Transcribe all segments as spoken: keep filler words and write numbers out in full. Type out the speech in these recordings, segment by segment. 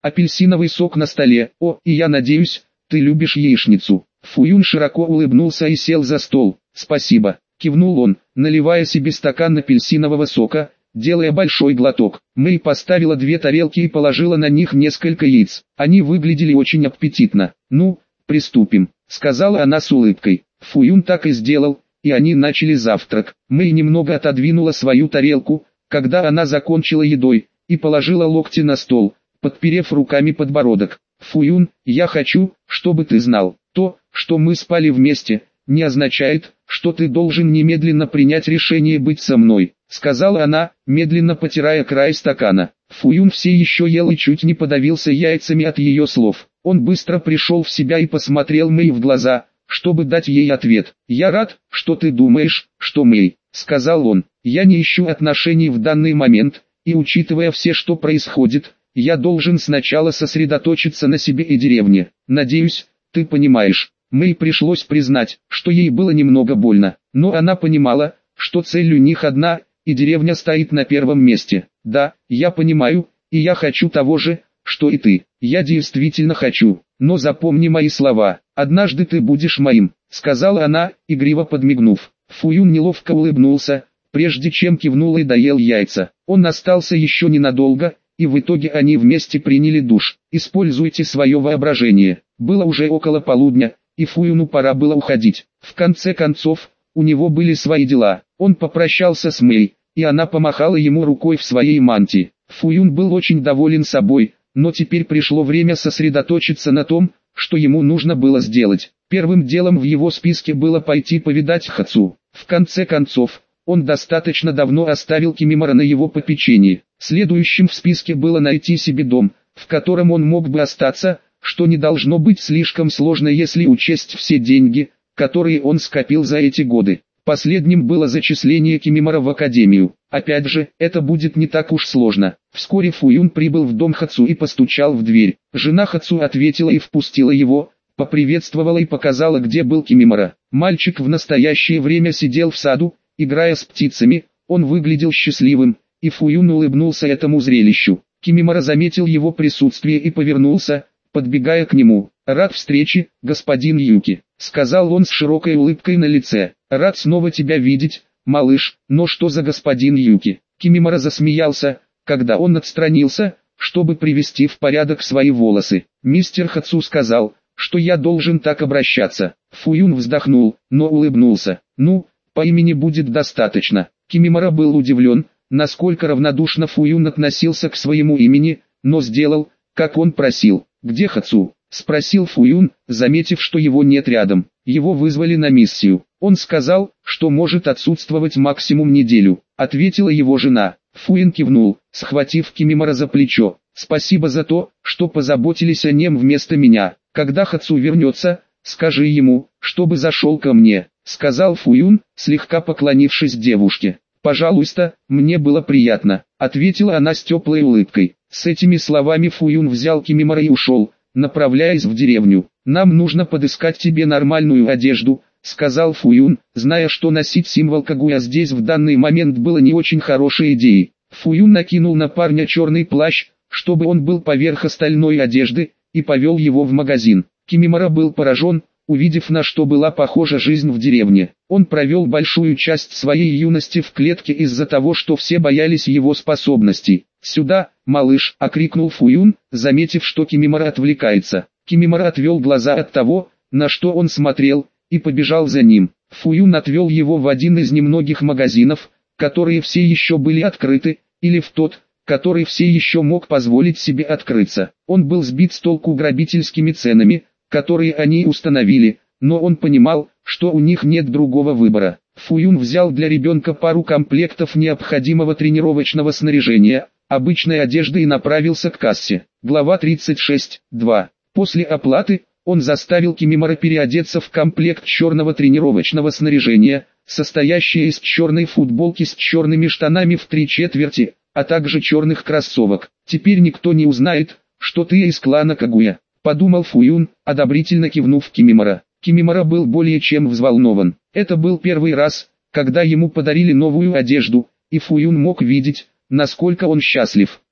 апельсиновый сок на столе. О, и я надеюсь, ты любишь яичницу. Фуюн широко улыбнулся и сел за стол. Спасибо, кивнул он, наливая себе стакан апельсинового сока, делая большой глоток. Мэй поставила две тарелки и положила на них несколько яиц. Они выглядели очень аппетитно. Ну, приступим, сказала она с улыбкой. Фуюн так и сделал, и они начали завтрак. Мэй немного отодвинула свою тарелку, когда она закончила едой, и положила локти на стол, подперев руками подбородок. Фуюн, я хочу, чтобы ты знал, то, что мы спали вместе, не означает, что ты должен немедленно принять решение быть со мной, сказала она, медленно потирая край стакана. Фуюн все еще ел и чуть не подавился яйцами от ее слов. Он быстро пришел в себя и посмотрел Мэй в глаза, чтобы дать ей ответ. «Я рад, что ты думаешь, что Мэй», — сказал он, — «я не ищу отношений в данный момент, и учитывая все, что происходит, я должен сначала сосредоточиться на себе и деревне. Надеюсь, ты понимаешь». Мэй пришлось признать, что ей было немного больно, но она понимала, что цель у них одна, и деревня стоит на первом месте. «Да, я понимаю, и я хочу того же, что и ты. Я действительно хочу, но запомни мои слова, однажды ты будешь моим», — сказала она, игриво подмигнув. Фуюн неловко улыбнулся, прежде чем кивнул и доел яйца. Он остался еще ненадолго, и в итоге они вместе приняли душ. «Используйте свое воображение». Было уже около полудня, и Фуюну пора было уходить. В конце концов, у него были свои дела. Он попрощался с Мэй, и она помахала ему рукой в своей мантии. Фуюн был очень доволен собой, но теперь пришло время сосредоточиться на том, что ему нужно было сделать. Первым делом в его списке было пойти повидать Хацу. В конце концов, он достаточно давно оставил Кимимора на его попечении. Следующим в списке было найти себе дом, в котором он мог бы остаться, что не должно быть слишком сложно, если учесть все деньги, которые он скопил за эти годы. Последним было зачисление Кимимора в академию. Опять же, это будет не так уж сложно. Вскоре Фуюн прибыл в дом Хацу и постучал в дверь. Жена Хацу ответила и впустила его, поприветствовала и показала, где был Кимимора. Мальчик в настоящее время сидел в саду, играя с птицами. Он выглядел счастливым, и Фуюн улыбнулся этому зрелищу. Кимимора заметил его присутствие и повернулся, подбегая к нему. «Рад встрече, господин Юки», — сказал он с широкой улыбкой на лице. «Рад снова тебя видеть, малыш, но что за господин Юки?» Кимимора засмеялся, когда он отстранился, чтобы привести в порядок свои волосы. «Мистер Хацу сказал, что я должен так обращаться». Фуюн вздохнул, но улыбнулся. «Ну, по имени будет достаточно». Кимимора был удивлен, насколько равнодушно Фуюн относился к своему имени, но сделал, как он просил. «Где Хацу?» — спросил Фуюн, заметив, что его нет рядом. Его вызвали на миссию. Он сказал, что может отсутствовать максимум неделю, ответила его жена. Фуюн кивнул, схватив Кимимора за плечо. «Спасибо за то, что позаботились о нем вместо меня. Когда Хацу вернется, скажи ему, чтобы зашел ко мне», — сказал Фуюн, слегка поклонившись девушке. «Пожалуйста, мне было приятно», — ответила она с теплой улыбкой. С этими словами Фуюн взял Кимимора и ушел, направляясь в деревню. «Нам нужно подыскать тебе нормальную одежду», — сказал Фуюн, зная, что носить символ Кагуя здесь в данный момент было не очень хорошей идеей. Фуюн накинул на парня черный плащ, чтобы он был поверх остальной одежды, и повел его в магазин. Кимимора был поражен, увидев, на что была похожа жизнь в деревне. Он провел большую часть своей юности в клетке из-за того, что все боялись его способностей. «Сюда, малыш!» — окрикнул Фуюн, заметив, что Кимимора отвлекается. Кимимора отвел глаза от того, на что он смотрел, и побежал за ним. Фуюн отвел его в один из немногих магазинов, которые все еще были открыты, или в тот, который все еще мог позволить себе открыться. Он был сбит с толку грабительскими ценами, которые они установили, но он понимал, что у них нет другого выбора. Фуюн взял для ребенка пару комплектов необходимого тренировочного снаряжения, обычной одежды и направился к кассе. Глава тридцать шесть, два. После оплаты, он заставил Кимимора переодеться в комплект черного тренировочного снаряжения, состоящий из черной футболки с черными штанами в три четверти, а также черных кроссовок. «Теперь никто не узнает, что ты из клана Кагуя», — подумал Фуюн, одобрительно кивнув Кимимора. Кимимора был более чем взволнован. Это был первый раз, когда ему подарили новую одежду, и Фуюн мог видеть, насколько он счастлив.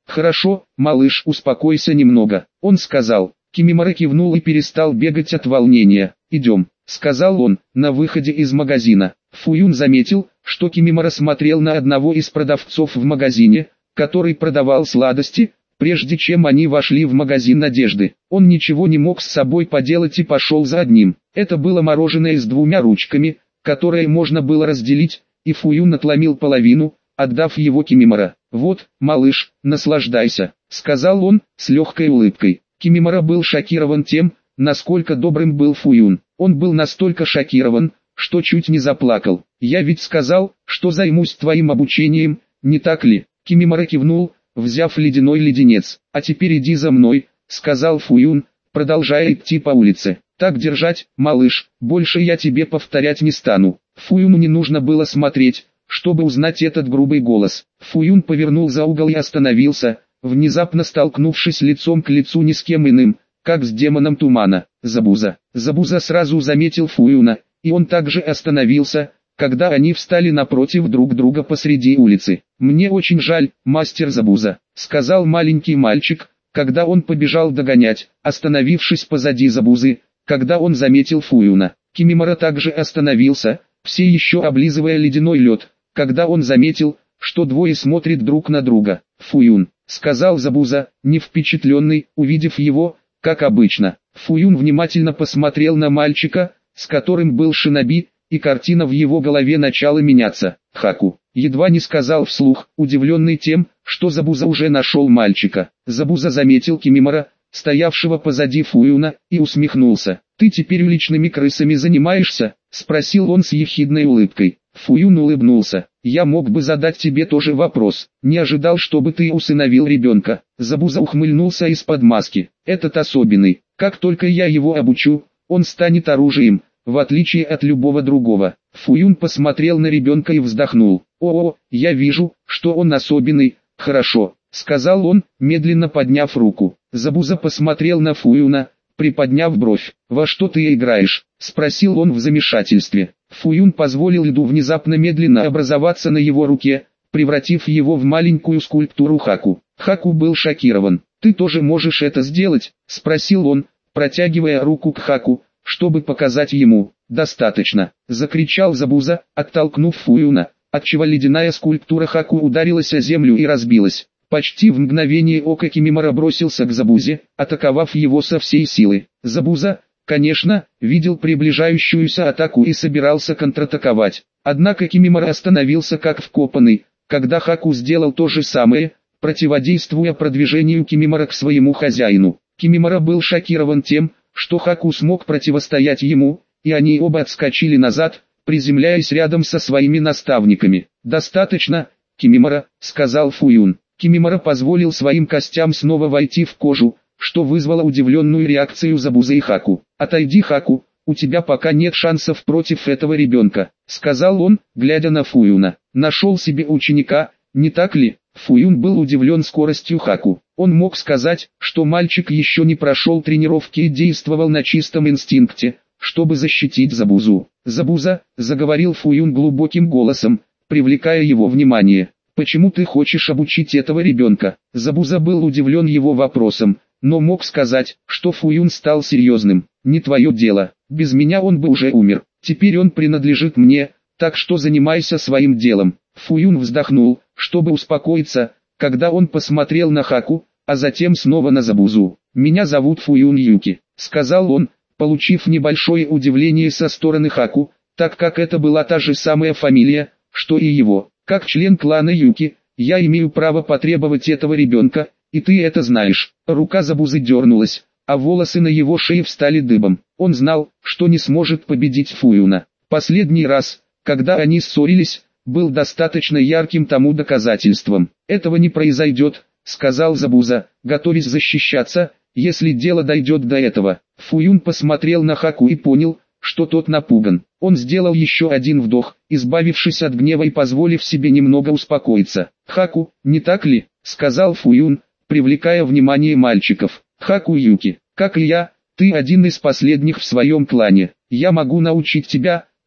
Хорошо, малыш, успокойся немного. Он сказал. Кимимора кивнул и перестал бегать от волнения. Идем, сказал он, на выходе из магазина. Фуюн заметил, что Кимимора смотрел на одного из продавцов в магазине, который продавал сладости, прежде чем они вошли в магазин одежды. Он ничего не мог с собой поделать и пошел за одним. Это было мороженое с двумя ручками, которое можно было разделить, и Фуюн отломил половину, отдав его Кимимора. «Вот, малыш, наслаждайся», — сказал он, с легкой улыбкой. Кимимора был шокирован тем, насколько добрым был Фуюн. Он был настолько шокирован, что чуть не заплакал. «Я ведь сказал, что займусь твоим обучением, не так ли?» Кимимора кивнул, взяв ледяной леденец. «А теперь иди за мной», — сказал Фуюн, продолжая идти по улице. «Так держать, малыш, больше я тебе повторять не стану». Фуюну не нужно было смотреть, чтобы узнать этот грубый голос. Фуюн повернул за угол и остановился, внезапно столкнувшись лицом к лицу ни с кем иным, как с демоном тумана. Забуза. Забуза сразу заметил Фуюна, и он также остановился, когда они встали напротив друг друга посреди улицы. «Мне очень жаль, мастер Забуза», — сказал маленький мальчик, когда он побежал догонять, остановившись позади Забузы, когда он заметил Фуюна. Кимимора также остановился, все еще облизывая ледяной лед, когда он заметил, что двое смотрят друг на друга. «Фуюн», — сказал Забуза, не впечатленный, увидев его, как обычно. Фуюн внимательно посмотрел на мальчика, с которым был шиноби, и картина в его голове начала меняться. «Хаку», едва не сказал вслух, удивленный тем, что Забуза уже нашел мальчика. Забуза заметил Кимимора, стоявшего позади Фуюна, и усмехнулся. «Ты теперь уличными крысами занимаешься?» — спросил он с ехидной улыбкой. Фуюн улыбнулся. «Я мог бы задать тебе тоже вопрос. Не ожидал, чтобы ты усыновил ребенка». Забуза ухмыльнулся из-под маски. «Этот особенный. Как только я его обучу, он станет оружием, в отличие от любого другого». Фуюн посмотрел на ребенка и вздохнул. «О-о, я вижу, что он особенный. Хорошо», — сказал он, медленно подняв руку. Забуза посмотрел на Фуюна, приподняв бровь. «Во что ты играешь?» — спросил он в замешательстве. Фуюн позволил льду внезапно медленно образоваться на его руке, превратив его в маленькую скульптуру Хаку. Хаку был шокирован. «Ты тоже можешь это сделать?» — спросил он, протягивая руку к Хаку, чтобы показать ему. «Достаточно!» — закричал Забуза, оттолкнув Фуюна, отчего ледяная скульптура Хаку ударилась о землю и разбилась. Почти в мгновение ока Кимимора бросился к Забузе, атаковав его со всей силы. Забуза, конечно, видел приближающуюся атаку и собирался контратаковать. Однако Кимимора остановился как вкопанный, когда Хаку сделал то же самое, противодействуя продвижению Кимимора к своему хозяину. Кимимора был шокирован тем, что Хаку смог противостоять ему, и они оба отскочили назад, приземляясь рядом со своими наставниками. «Достаточно, Кимимора», — сказал Фуюн. Кимимора позволил своим костям снова войти в кожу, что вызвало удивленную реакцию Забузы и Хаку. «Отойди, Хаку, у тебя пока нет шансов против этого ребенка», — сказал он, глядя на Фуюна. «Нашел себе ученика, не так ли?» Фуюн был удивлен скоростью Хаку. Он мог сказать, что мальчик еще не прошел тренировки и действовал на чистом инстинкте, чтобы защитить Забузу. «Забуза», — заговорил Фуюн глубоким голосом, привлекая его внимание. «Почему ты хочешь обучить этого ребенка?» Забуза был удивлен его вопросом, но мог сказать, что Фуюн стал серьезным. «Не твое дело, без меня он бы уже умер. Теперь он принадлежит мне, так что занимайся своим делом». Фуюн вздохнул, чтобы успокоиться, когда он посмотрел на Хаку, а затем снова на Забузу. «Меня зовут Фуюн Юки», — сказал он, получив небольшое удивление со стороны Хаку, так как это была та же самая фамилия, что и его. «Как член клана Юки, я имею право потребовать этого ребенка, и ты это знаешь». Рука Забузы дернулась, а волосы на его шее встали дыбом. Он знал, что не сможет победить Фуюна. Последний раз, когда они ссорились, был достаточно ярким тому доказательством. «Этого не произойдет», — сказал Забуза, готовясь защищаться, если дело дойдет до этого. Фуюн посмотрел на Хаку и понял, что тот напуган. Он сделал еще один вдох, избавившись от гнева и позволив себе немного успокоиться. «Хаку, не так ли?» — сказал Фуюн, привлекая внимание мальчиков. «Хаку Юки, как и я, ты один из последних в своем клане. Я могу научить тебя,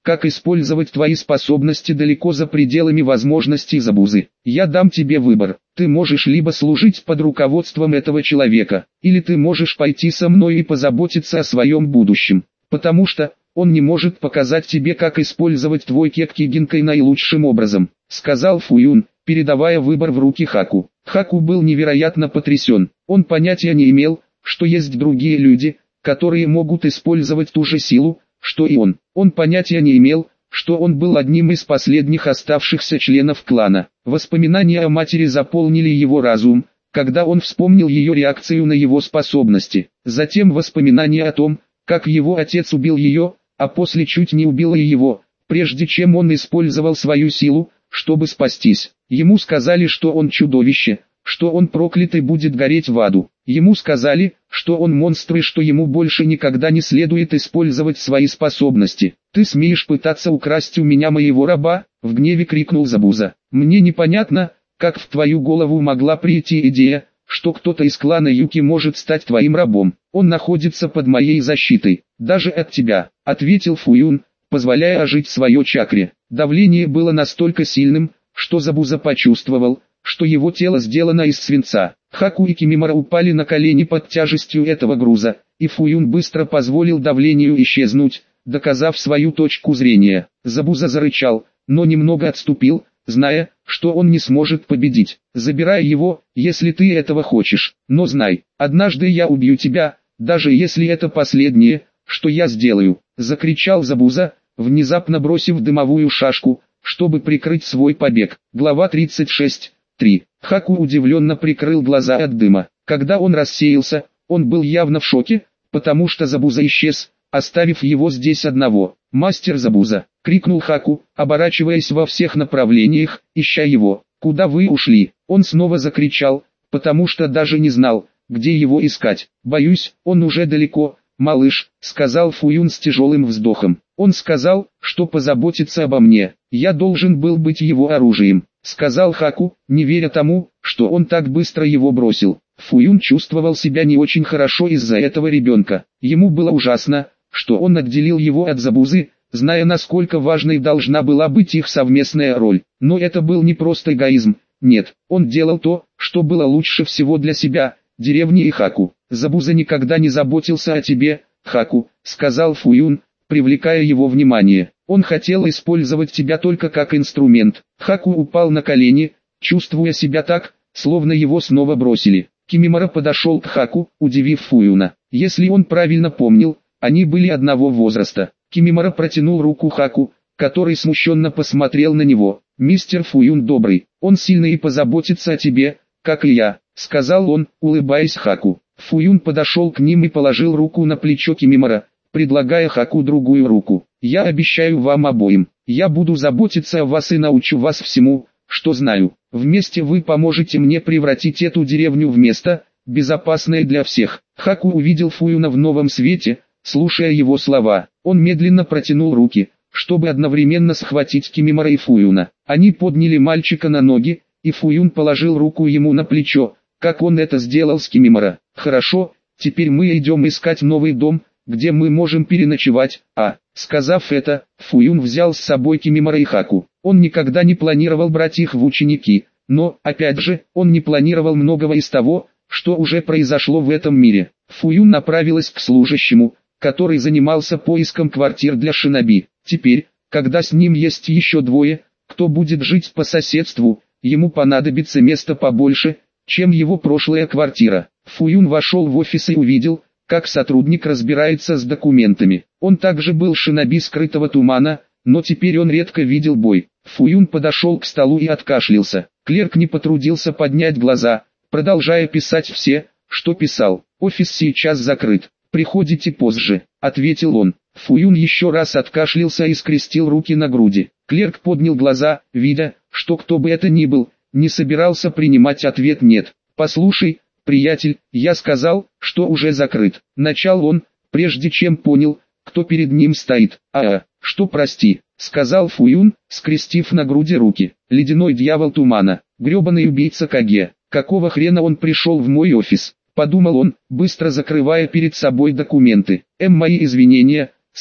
как использовать твои способности далеко за пределами возможностей Забузы. Я дам тебе выбор. Ты можешь либо служить под руководством этого человека, или ты можешь пойти со мной и позаботиться о своем будущем. Потому что он не может показать тебе, как использовать твой Кекки-гинкай наилучшим образом, сказал Фуюн, передавая выбор в руки Хаку. Хаку был невероятно потрясен. Он понятия не имел, что есть другие люди, которые могут использовать ту же силу, что и он. Он понятия не имел, что он был одним из последних оставшихся членов клана. Воспоминания о матери заполнили его разум, когда он вспомнил ее реакцию на его способности. Затем воспоминания о том, как его отец убил ее, а после чуть не убил и его, прежде чем он использовал свою силу, чтобы спастись. Ему сказали, что он чудовище, что он проклятый будет гореть в аду. Ему сказали, что он монстр и что ему больше никогда не следует использовать свои способности. «Ты смеешь пытаться украсть у меня моего раба?» — в гневе крикнул Забуза. «Мне непонятно, как в твою голову могла прийти идея, что кто-то из клана Юки может стать твоим рабом. Он находится под моей защитой, даже от тебя», — ответил Фуюн, позволяя ожить свое чакре. Давление было настолько сильным, что Забуза почувствовал, что его тело сделано из свинца. Хаку и Кимимара упали на колени под тяжестью этого груза, и Фуюн быстро позволил давлению исчезнуть, доказав свою точку зрения. Забуза зарычал, но немного отступил, зная, что он не сможет победить. «Забирай его, если ты этого хочешь, но знай, однажды я убью тебя, даже если это последнее, что я сделаю», — закричал Забуза, внезапно бросив дымовую шашку, чтобы прикрыть свой побег. Глава тридцать шесть. три. Хаку удивленно прикрыл глаза от дыма. Когда он рассеялся, он был явно в шоке, потому что Забуза исчез, оставив его здесь одного. «Мастер Забуза!» — крикнул Хаку, оборачиваясь во всех направлениях, ища его. «Куда вы ушли?» Он снова закричал, потому что даже не знал, где его искать. «Боюсь, он уже далеко, малыш», — сказал Фуюн с тяжелым вздохом. «Он сказал, что позаботится обо мне. Я должен был быть его оружием», — сказал Хаку, не веря тому, что он так быстро его бросил. Фуюн чувствовал себя не очень хорошо из-за этого ребенка. Ему было ужасно, что он отделил его от Забузы, зная, насколько важной должна была быть их совместная роль. Но это был не просто эгоизм. Нет, он делал то, что было лучше всего для себя, деревни и Хаку. «Забуза никогда не заботился о тебе, Хаку», — сказал Фуюн, привлекая его внимание. «Он хотел использовать тебя только как инструмент». Хаку упал на колени, чувствуя себя так, словно его снова бросили. Кимимара подошел к Хаку, удивив Фуюна. Если он правильно помнил, они были одного возраста. Кимимара протянул руку Хаку, который смущенно посмотрел на него. «Мистер Фуюн добрый, он сильный и позаботится о тебе, как и я», — сказал он, улыбаясь Хаку. Фуюн подошел к ним и положил руку на плечо Кимимара, предлагая Хаку другую руку. «Я обещаю вам обоим, я буду заботиться о вас и научу вас всему, что знаю. Вместе вы поможете мне превратить эту деревню в место, безопасное для всех». Хаку увидел Фуюна в новом свете, слушая его слова. Он медленно протянул руки, чтобы одновременно схватить Кимимара и Фуюна. Они подняли мальчика на ноги, и Фуюн положил руку ему на плечо, как он это сделал с Кимимара. «Хорошо, теперь мы идем искать новый дом, где мы можем переночевать». А, сказав это, Фуюн взял с собой Кимимара и Хаку. Он никогда не планировал брать их в ученики, но, опять же, он не планировал многого из того, что уже произошло в этом мире. Фуюн направилась к служащему, который занимался поиском квартир для шиноби. Теперь, когда с ним есть еще двое, кто будет жить по соседству, ему понадобится место побольше, чем его прошлая квартира. Фуюн вошел в офис и увидел, как сотрудник разбирается с документами. Он также был шиноби скрытого тумана, но теперь он редко видел бой. Фуюн подошел к столу и откашлялся. Клерк не потрудился поднять глаза, продолжая писать все, что писал. «Офис сейчас закрыт. Приходите позже», — ответил он. Фуюн еще раз откашлялся и скрестил руки на груди. Клерк поднял глаза, видя, что кто бы это ни был, не собирался принимать ответ «нет». «Послушай, приятель, я сказал, что уже закрыт», — начал он, прежде чем понял, кто перед ним стоит. «А, что прости», — сказал Фуюн, скрестив на груди руки. «Ледяной дьявол тумана, гребаный убийца Каге, какого хрена он пришел в мой офис?» — подумал он, быстро закрывая перед собой документы. «Эм, мои извинения, сэр»,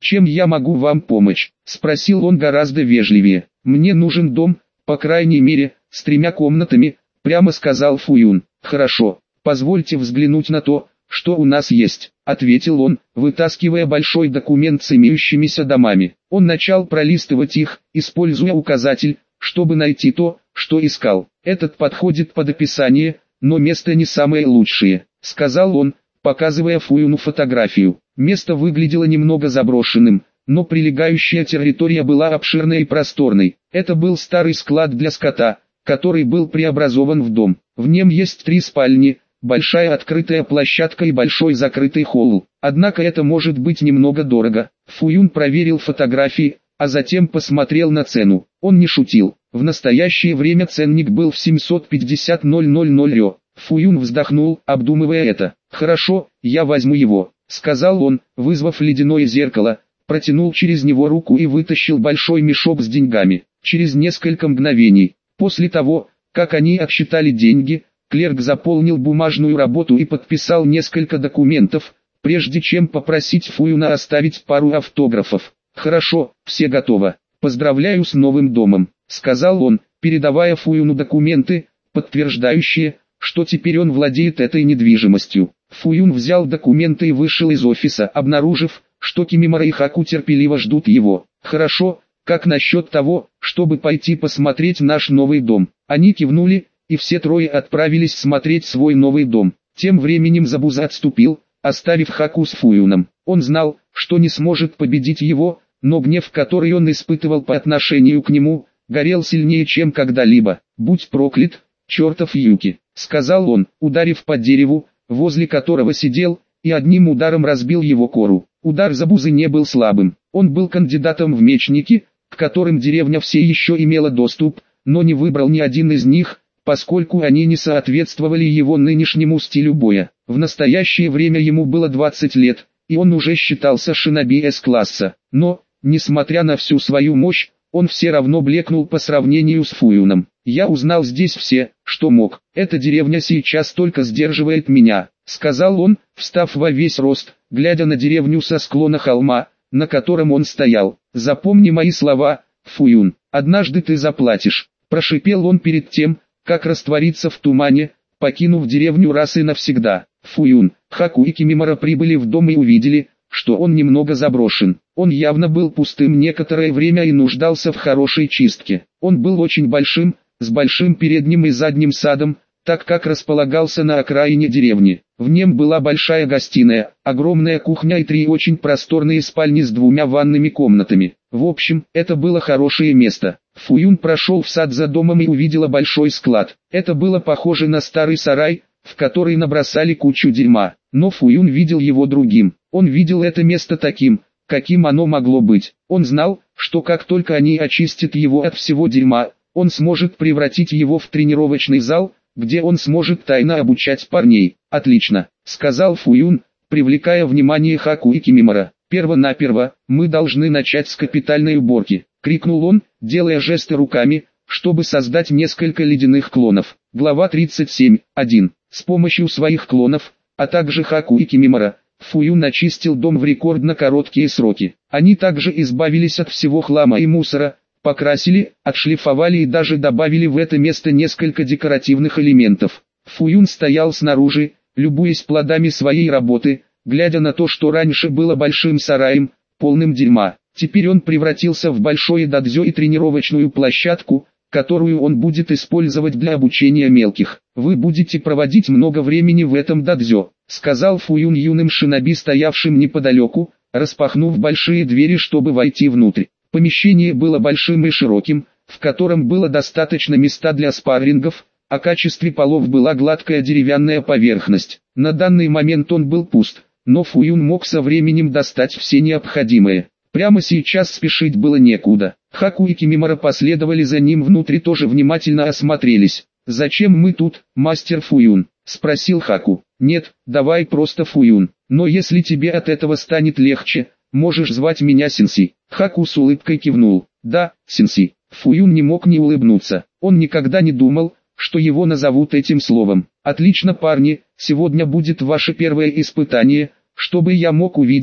«Чем я могу вам помочь?» – спросил он гораздо вежливее. «Мне нужен дом, по крайней мере, с тремя комнатами», – прямо сказал Фуюн. «Хорошо, позвольте взглянуть на то, что у нас есть», – ответил он, вытаскивая большой документ с имеющимися домами. Он начал пролистывать их, используя указатель, чтобы найти то, что искал. «Этот подходит под описание, но место не самое лучшее», – сказал он, показывая Фуюну фотографию. Место выглядело немного заброшенным, но прилегающая территория была обширной и просторной. Это был старый склад для скота, который был преобразован в дом. В нем есть три спальни, большая открытая площадка и большой закрытый холл. Однако это может быть немного дорого. Фуюн проверил фотографии, а затем посмотрел на цену. Он не шутил. В настоящее время ценник был в семьсот пятьдесят тысяч рё. Фуюн вздохнул, обдумывая это. «Хорошо, я возьму его», — сказал он, вызвав ледяное зеркало, протянул через него руку и вытащил большой мешок с деньгами. Через несколько мгновений, после того, как они отсчитали деньги, клерк заполнил бумажную работу и подписал несколько документов, прежде чем попросить Фуюна оставить пару автографов. «Хорошо, все готово. Поздравляю с новым домом», — сказал он, передавая Фуюну документы, подтверждающие, что теперь он владеет этой недвижимостью. Фуюн взял документы и вышел из офиса, обнаружив, что Кимимора и Хаку терпеливо ждут его. «Хорошо, как насчет того, чтобы пойти посмотреть наш новый дом?» Они кивнули, и все трое отправились смотреть свой новый дом. Тем временем Забуза отступил, оставив Хаку с Фуюном. Он знал, что не сможет победить его, но гнев, который он испытывал по отношению к нему, горел сильнее, чем когда-либо. «Будь проклят, чертов Юки», — сказал он, ударив по дереву, возле которого сидел, и одним ударом разбил его кору. Удар Забузы не был слабым. Он был кандидатом в мечники, к которым деревня все еще имела доступ, но не выбрал ни один из них, поскольку они не соответствовали его нынешнему стилю боя. В настоящее время ему было двадцать лет, и он уже считался шиноби С-класса. Но, несмотря на всю свою мощь, он все равно блекнул по сравнению с Фуюном. «Я узнал здесь все, что мог. Эта деревня сейчас только сдерживает меня», — сказал он, встав во весь рост, глядя на деревню со склона холма, на котором он стоял. «Запомни мои слова, Фуюн, однажды ты заплатишь», — прошипел он перед тем, как раствориться в тумане, покинув деревню раз и навсегда. Фуюн, Хаку и Кимимора прибыли в дом и увидели, что он немного заброшен. Он явно был пустым некоторое время и нуждался в хорошей чистке. Он был очень большим, с большим передним и задним садом, так как располагался на окраине деревни. В нем была большая гостиная, огромная кухня и три очень просторные спальни с двумя ванными комнатами. В общем, это было хорошее место. Фуюн прошел в сад за домом и увидела большой склад. Это было похоже на старый сарай, в который набросали кучу дерьма. Но Фуюн видел его другим. Он видел это место таким, каким оно могло быть. Он знал, что как только они очистят его от всего дерьма, он сможет превратить его в тренировочный зал, где он сможет тайно обучать парней. «Отлично», — сказал Фуюн, привлекая внимание Хаку и Кимимора. «Перво-наперво, мы должны начать с капитальной уборки», — крикнул он, делая жесты руками, чтобы создать несколько ледяных клонов. Глава тридцать семь. один. С помощью своих клонов, а также Хаку и Кимимора, Фуюн очистил дом в рекордно короткие сроки. Они также избавились от всего хлама и мусора, покрасили, отшлифовали и даже добавили в это место несколько декоративных элементов. Фуюн стоял снаружи, любуясь плодами своей работы, глядя на то, что раньше было большим сараем, полным дерьма. Теперь он превратился в большое дадзё и тренировочную площадку, которую он будет использовать для обучения мелких. «Вы будете проводить много времени в этом дадзё», — сказал Фуюн юным шиноби, стоявшим неподалеку, распахнув большие двери, чтобы войти внутрь. Помещение было большим и широким, в котором было достаточно места для спаррингов, о качестве полов была гладкая деревянная поверхность. На данный момент он был пуст, но Фуюн мог со временем достать все необходимое. Прямо сейчас спешить было некуда. Хаку и Кимимора последовали за ним внутрь и тоже внимательно осмотрелись. «Зачем мы тут, мастер Фуюн?» — спросил Хаку. «Нет, давай просто Фуюн, но если тебе от этого станет легче, можешь звать меня Сенси». Хаку с улыбкой кивнул. «Да, Сенси». Фуюн не мог не улыбнуться. Он никогда не думал, что его назовут этим словом. «Отлично, парни, сегодня будет ваше первое испытание, чтобы я мог увидеть,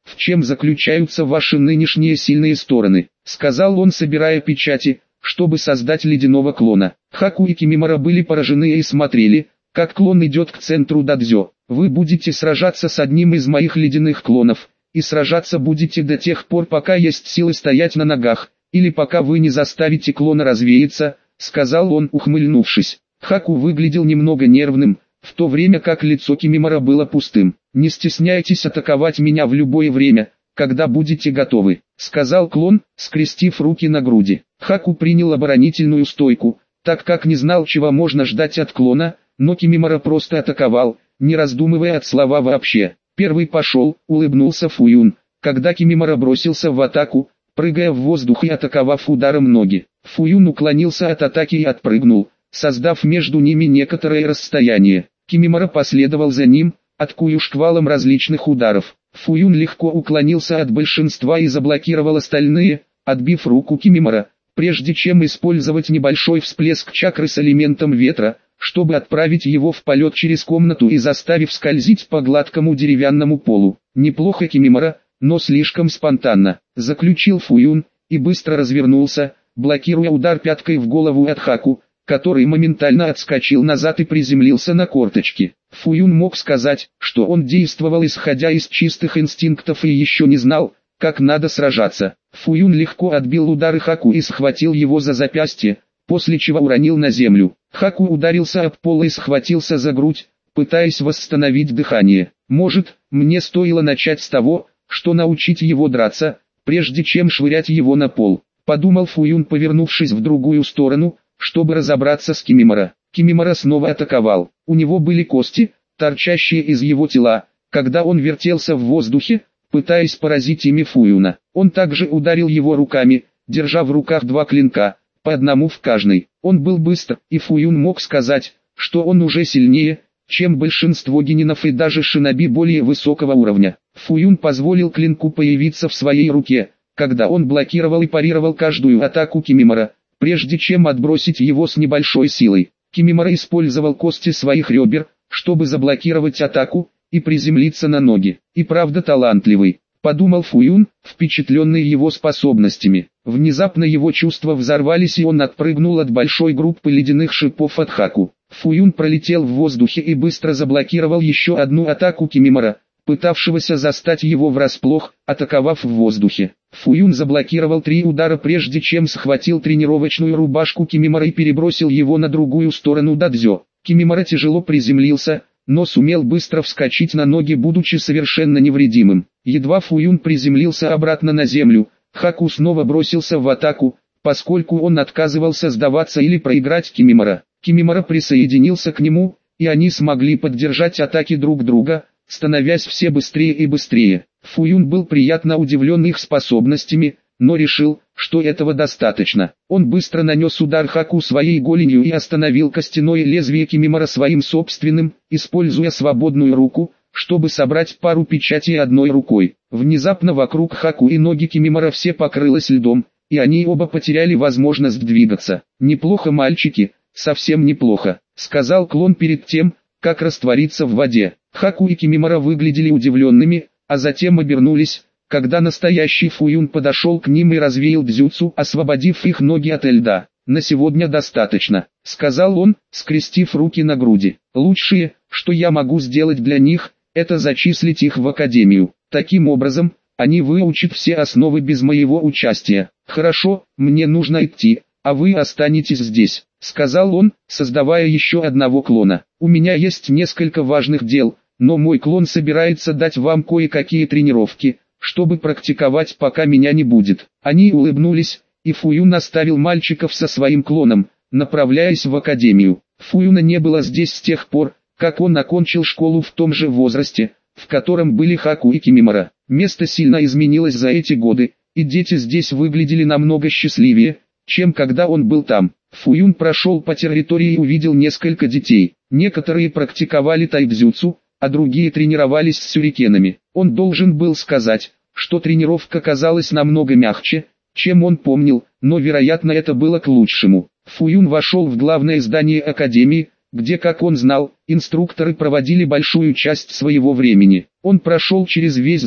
в чем заключаются ваши нынешние сильные стороны», — сказал он, собирая печати, чтобы создать ледяного клона. Хаку и Кимимора были поражены и смотрели, как клон идет к центру дадзё. «Вы будете сражаться с одним из моих ледяных клонов, и сражаться будете до тех пор, пока есть силы стоять на ногах, или пока вы не заставите клона развеяться», — сказал он, ухмыльнувшись. Хаку выглядел немного нервным, в то время как лицо Кимимора было пустым. «Не стесняйтесь атаковать меня в любое время, когда будете готовы», — сказал клон, скрестив руки на груди. Хаку принял оборонительную стойку, так как не знал, чего можно ждать от клона, но Кимимора просто атаковал, не раздумывая от слова вообще. Первый пошел, улыбнулся Фуюн, когда Кимимора бросился в атаку, прыгая в воздух и атаковав ударом ноги. Фуюн уклонился от атаки и отпрыгнул, создав между ними некоторое расстояние. Кимимора последовал за ним, атакуя шквалом различных ударов. Фуюн легко уклонился от большинства и заблокировал остальные, отбив руку Кимимора, прежде чем использовать небольшой всплеск чакры с элементом ветра, чтобы отправить его в полет через комнату и заставив скользить по гладкому деревянному полу. «Неплохо, Кимимора, но слишком спонтанно», — заключил Фуюн, и быстро развернулся, блокируя удар пяткой в голову от Хаку, который моментально отскочил назад и приземлился на корточки. Фуюн мог сказать, что он действовал исходя из чистых инстинктов и еще не знал, как надо сражаться. Фуюн легко отбил удары Хаку и схватил его за запястье, после чего уронил на землю. Хаку ударился об пол и схватился за грудь, пытаясь восстановить дыхание. «Может, мне стоило начать с того, что научить его драться, прежде чем швырять его на пол», — подумал Фуюн, повернувшись в другую сторону, чтобы разобраться с Кимимора. Кимимора снова атаковал. У него были кости, торчащие из его тела, когда он вертелся в воздухе, пытаясь поразить ими Фуюна. Он также ударил его руками, держа в руках два клинка, по одному в каждой. Он был быстр, и Фуюн мог сказать, что он уже сильнее, чем большинство генинов и даже шиноби более высокого уровня. Фуюн позволил клинку появиться в своей руке, когда он блокировал и парировал каждую атаку Кимимора, прежде чем отбросить его с небольшой силой. Кимимора использовал кости своих ребер, чтобы заблокировать атаку и приземлиться на ноги. «И правда талантливый», — подумал Фуюн, впечатленный его способностями. Внезапно его чувства взорвались, и он отпрыгнул от большой группы ледяных шипов от Хаку. Фуюн пролетел в воздухе и быстро заблокировал еще одну атаку Кимимора, пытавшегося застать его врасплох, атаковав в воздухе. Фуюн заблокировал три удара, прежде чем схватил тренировочную рубашку Кимимора и перебросил его на другую сторону дадзё. Кимимора тяжело приземлился, но сумел быстро вскочить на ноги, будучи совершенно невредимым. Едва Фуюн приземлился обратно на землю, Хаку снова бросился в атаку, поскольку он отказывался сдаваться или проиграть Кимимора. Кимимора присоединился к нему, и они смогли поддержать атаки друг друга, становясь все быстрее и быстрее. Фуюн был приятно удивлен их способностями, но решил, что этого достаточно. Он быстро нанес удар Хаку своей голенью и остановил костяное лезвие Кимимора своим собственным, используя свободную руку, чтобы собрать пару печатей одной рукой. Внезапно вокруг Хаку и ноги Кимимора все покрылось льдом, и они оба потеряли возможность двигаться. «Неплохо, мальчики, совсем неплохо», — сказал клон перед тем, как раствориться в воде. Хаку и Кимимора выглядели удивленными, а затем обернулись, когда настоящий Фуюн подошел к ним и развеял дзюцу, освободив их ноги от льда. «На сегодня достаточно», — сказал он, скрестив руки на груди. «Лучшее, что я могу сделать для них, это зачислить их в академию. Таким образом, они выучат все основы без моего участия. Хорошо, мне нужно идти, а вы останетесь здесь», — сказал он, создавая еще одного клона. «У меня есть несколько важных дел, но мой клон собирается дать вам кое-какие тренировки, чтобы практиковать, пока меня не будет». Они улыбнулись, и Фуюн оставил мальчиков со своим клоном, направляясь в академию. Фуюна не было здесь с тех пор, как он окончил школу в том же возрасте, в котором были Хаку и Кимимора. Место сильно изменилось за эти годы, и дети здесь выглядели намного счастливее, чем когда он был там. Фуюн прошел по территории и увидел несколько детей. Некоторые практиковали тайцзюцу, а другие тренировались с сюрикенами. Он должен был сказать, что тренировка казалась намного мягче, чем он помнил, но вероятно это было к лучшему. Фуюн вошел в главное здание академии, где, как он знал, инструкторы проводили большую часть своего времени. Он прошел через весь зал,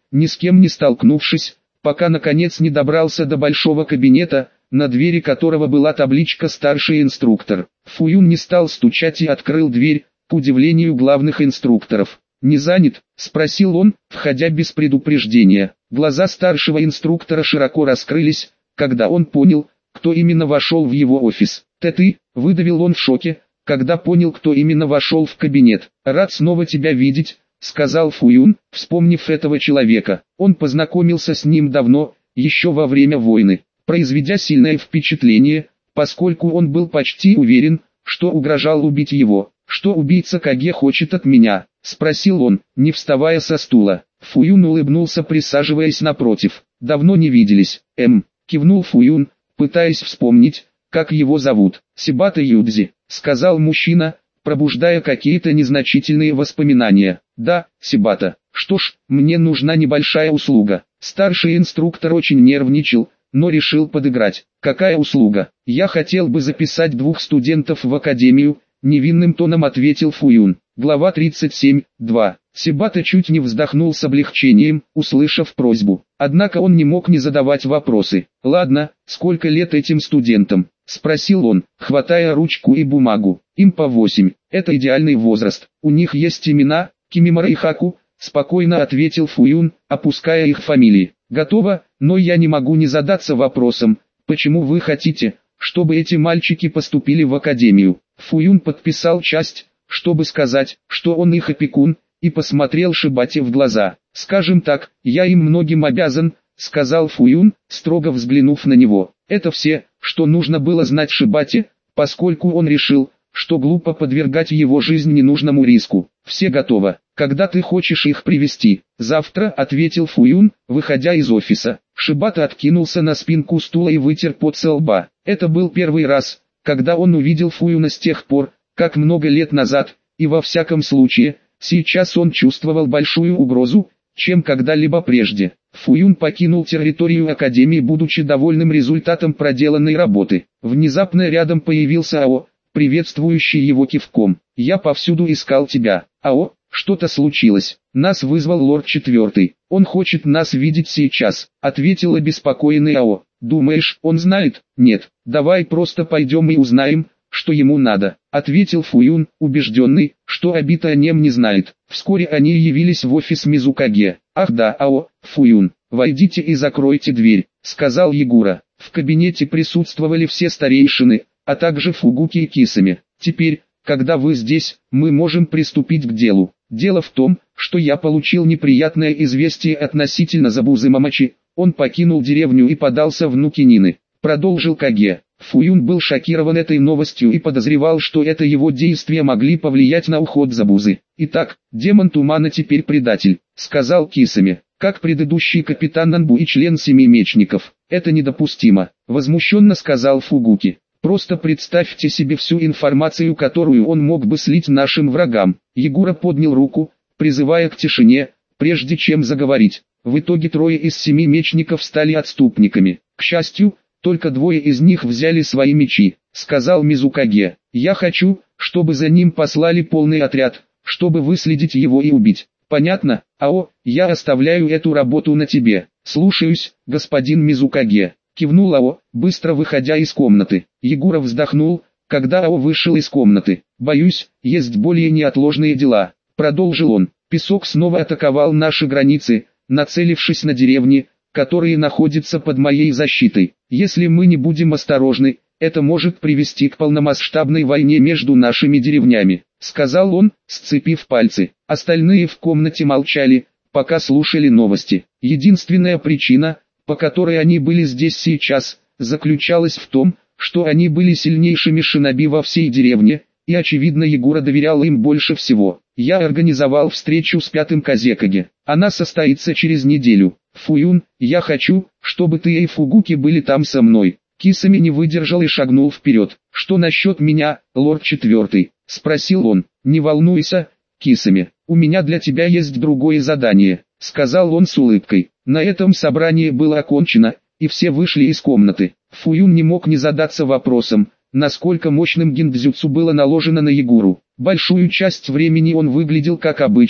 ни с кем не столкнувшись, пока наконец не добрался до большого кабинета, на двери которого была табличка «Старший инструктор». Фуюн не стал стучать и открыл дверь, к удивлению главных инструкторов. «Не занят?» – спросил он, входя без предупреждения. Глаза старшего инструктора широко раскрылись, когда он понял, кто именно вошел в его офис. «Ты ты?» – выдавил он в шоке, когда понял, кто именно вошел в кабинет. «Рад снова тебя видеть», — сказал Фуюн, вспомнив этого человека. Он познакомился с ним давно, еще во время войны, произведя сильное впечатление, поскольку он был почти уверен, что угрожал убить его. «Что убийца Каге хочет от меня?» — спросил он, не вставая со стула. Фуюн улыбнулся, присаживаясь напротив. «Давно не виделись, эм», — кивнул Фуюн, пытаясь вспомнить, как его зовут. «Сибата Юдзи», — сказал мужчина, пробуждая какие-то незначительные воспоминания. «Да, Сибата. Что ж, мне нужна небольшая услуга». Старший инструктор очень нервничал, но решил подыграть. «Какая услуга?» «Я хотел бы записать двух студентов в академию», — невинным тоном ответил Фуюн. Глава тридцать семь, два. Сибата чуть не вздохнул с облегчением, услышав просьбу. Однако он не мог не задавать вопросы. «Ладно, сколько лет этим студентам?» — спросил он, хватая ручку и бумагу. «Им по восемь. Это идеальный возраст. У них есть имена, Кимимара и Хаку», — спокойно ответил Фуюн, опуская их фамилии. «Готово, но я не могу не задаться вопросом, почему вы хотите, чтобы эти мальчики поступили в академию?» Фуюн подписал часть, чтобы сказать, что он их опекун, и посмотрел Шибате в глаза. «Скажем так, я им многим обязан», — сказал Фуюн, строго взглянув на него. Это все, что нужно было знать Шибате, поскольку он решил, что глупо подвергать его жизнь ненужному риску. «Все готово. Когда ты хочешь их привести?» «Завтра», — ответил Фуюн, выходя из офиса. Шибата откинулся на спинку стула и вытер пот со лба. Это был первый раз, когда он увидел Фуюна с тех пор, как много лет назад, и во всяком случае, сейчас он чувствовал большую угрозу, чем когда-либо прежде. Фуюн покинул территорию Академии, будучи довольным результатом проделанной работы. Внезапно рядом появился Ао, приветствующий его кивком. «Я повсюду искал тебя. Ао, что-то случилось. Нас вызвал лорд Четвертый. Он хочет нас видеть сейчас», — ответил обеспокоенный Ао. «Думаешь, он знает?» «Нет, давай просто пойдем и узнаем, что ему надо», — ответил Фуюн, убежденный, что Обита о нем не знает. Вскоре они явились в офис Мизукаге. «Ах да, Ао, Фуюн, войдите и закройте дверь», — сказал Ягура. В кабинете присутствовали все старейшины, а также Фугуки и Кисами. «Теперь, когда вы здесь, мы можем приступить к делу. Дело в том, что я получил неприятное известие относительно Забузы Мамачи. Он покинул деревню и подался в Нукинины», — продолжил Каге. Фуюн был шокирован этой новостью и подозревал, что это его действия могли повлиять на уход Забузы. «Итак, демон тумана теперь предатель», — сказал Кисами, как предыдущий капитан Нанбу и член Семи Мечников. «Это недопустимо», — возмущенно сказал Фугуки. «Просто представьте себе всю информацию, которую он мог бы слить нашим врагам». Ягура поднял руку, призывая к тишине, прежде чем заговорить. В итоге трое из семи мечников стали отступниками. К счастью, только двое из них взяли свои мечи, сказал Мизукаге. «Я хочу, чтобы за ним послали полный отряд, чтобы выследить его и убить. Понятно? Ао, я оставляю эту работу на тебе». «Слушаюсь, господин Мизукаге», кивнул Ао, быстро выходя из комнаты. Ягура вздохнул, когда Ао вышел из комнаты. «Боюсь, есть более неотложные дела», продолжил он. «Песок снова атаковал наши границы, нацелившись на деревни, которые находятся под моей защитой. Если мы не будем осторожны, это может привести к полномасштабной войне между нашими деревнями», сказал он, сцепив пальцы. Остальные в комнате молчали, пока слушали новости. Единственная причина, по которой они были здесь сейчас, заключалась в том, что они были сильнейшими шиноби во всей деревне, и очевидно Ягура доверял им больше всего. «Я организовал встречу с пятым Казекаге. Она состоится через неделю. Фуюн, я хочу, чтобы ты и Фугуки были там со мной». Кисами не выдержал и шагнул вперед. «Что насчет меня, лорд Четвертый?» — спросил он. «Не волнуйся, Кисами, у меня для тебя есть другое задание», — сказал он с улыбкой. На этом собрание было окончено, и все вышли из комнаты. Фуюн не мог не задаться вопросом, насколько мощным гиндзюцу было наложено на Ягуру. Большую часть времени он выглядел как обычно,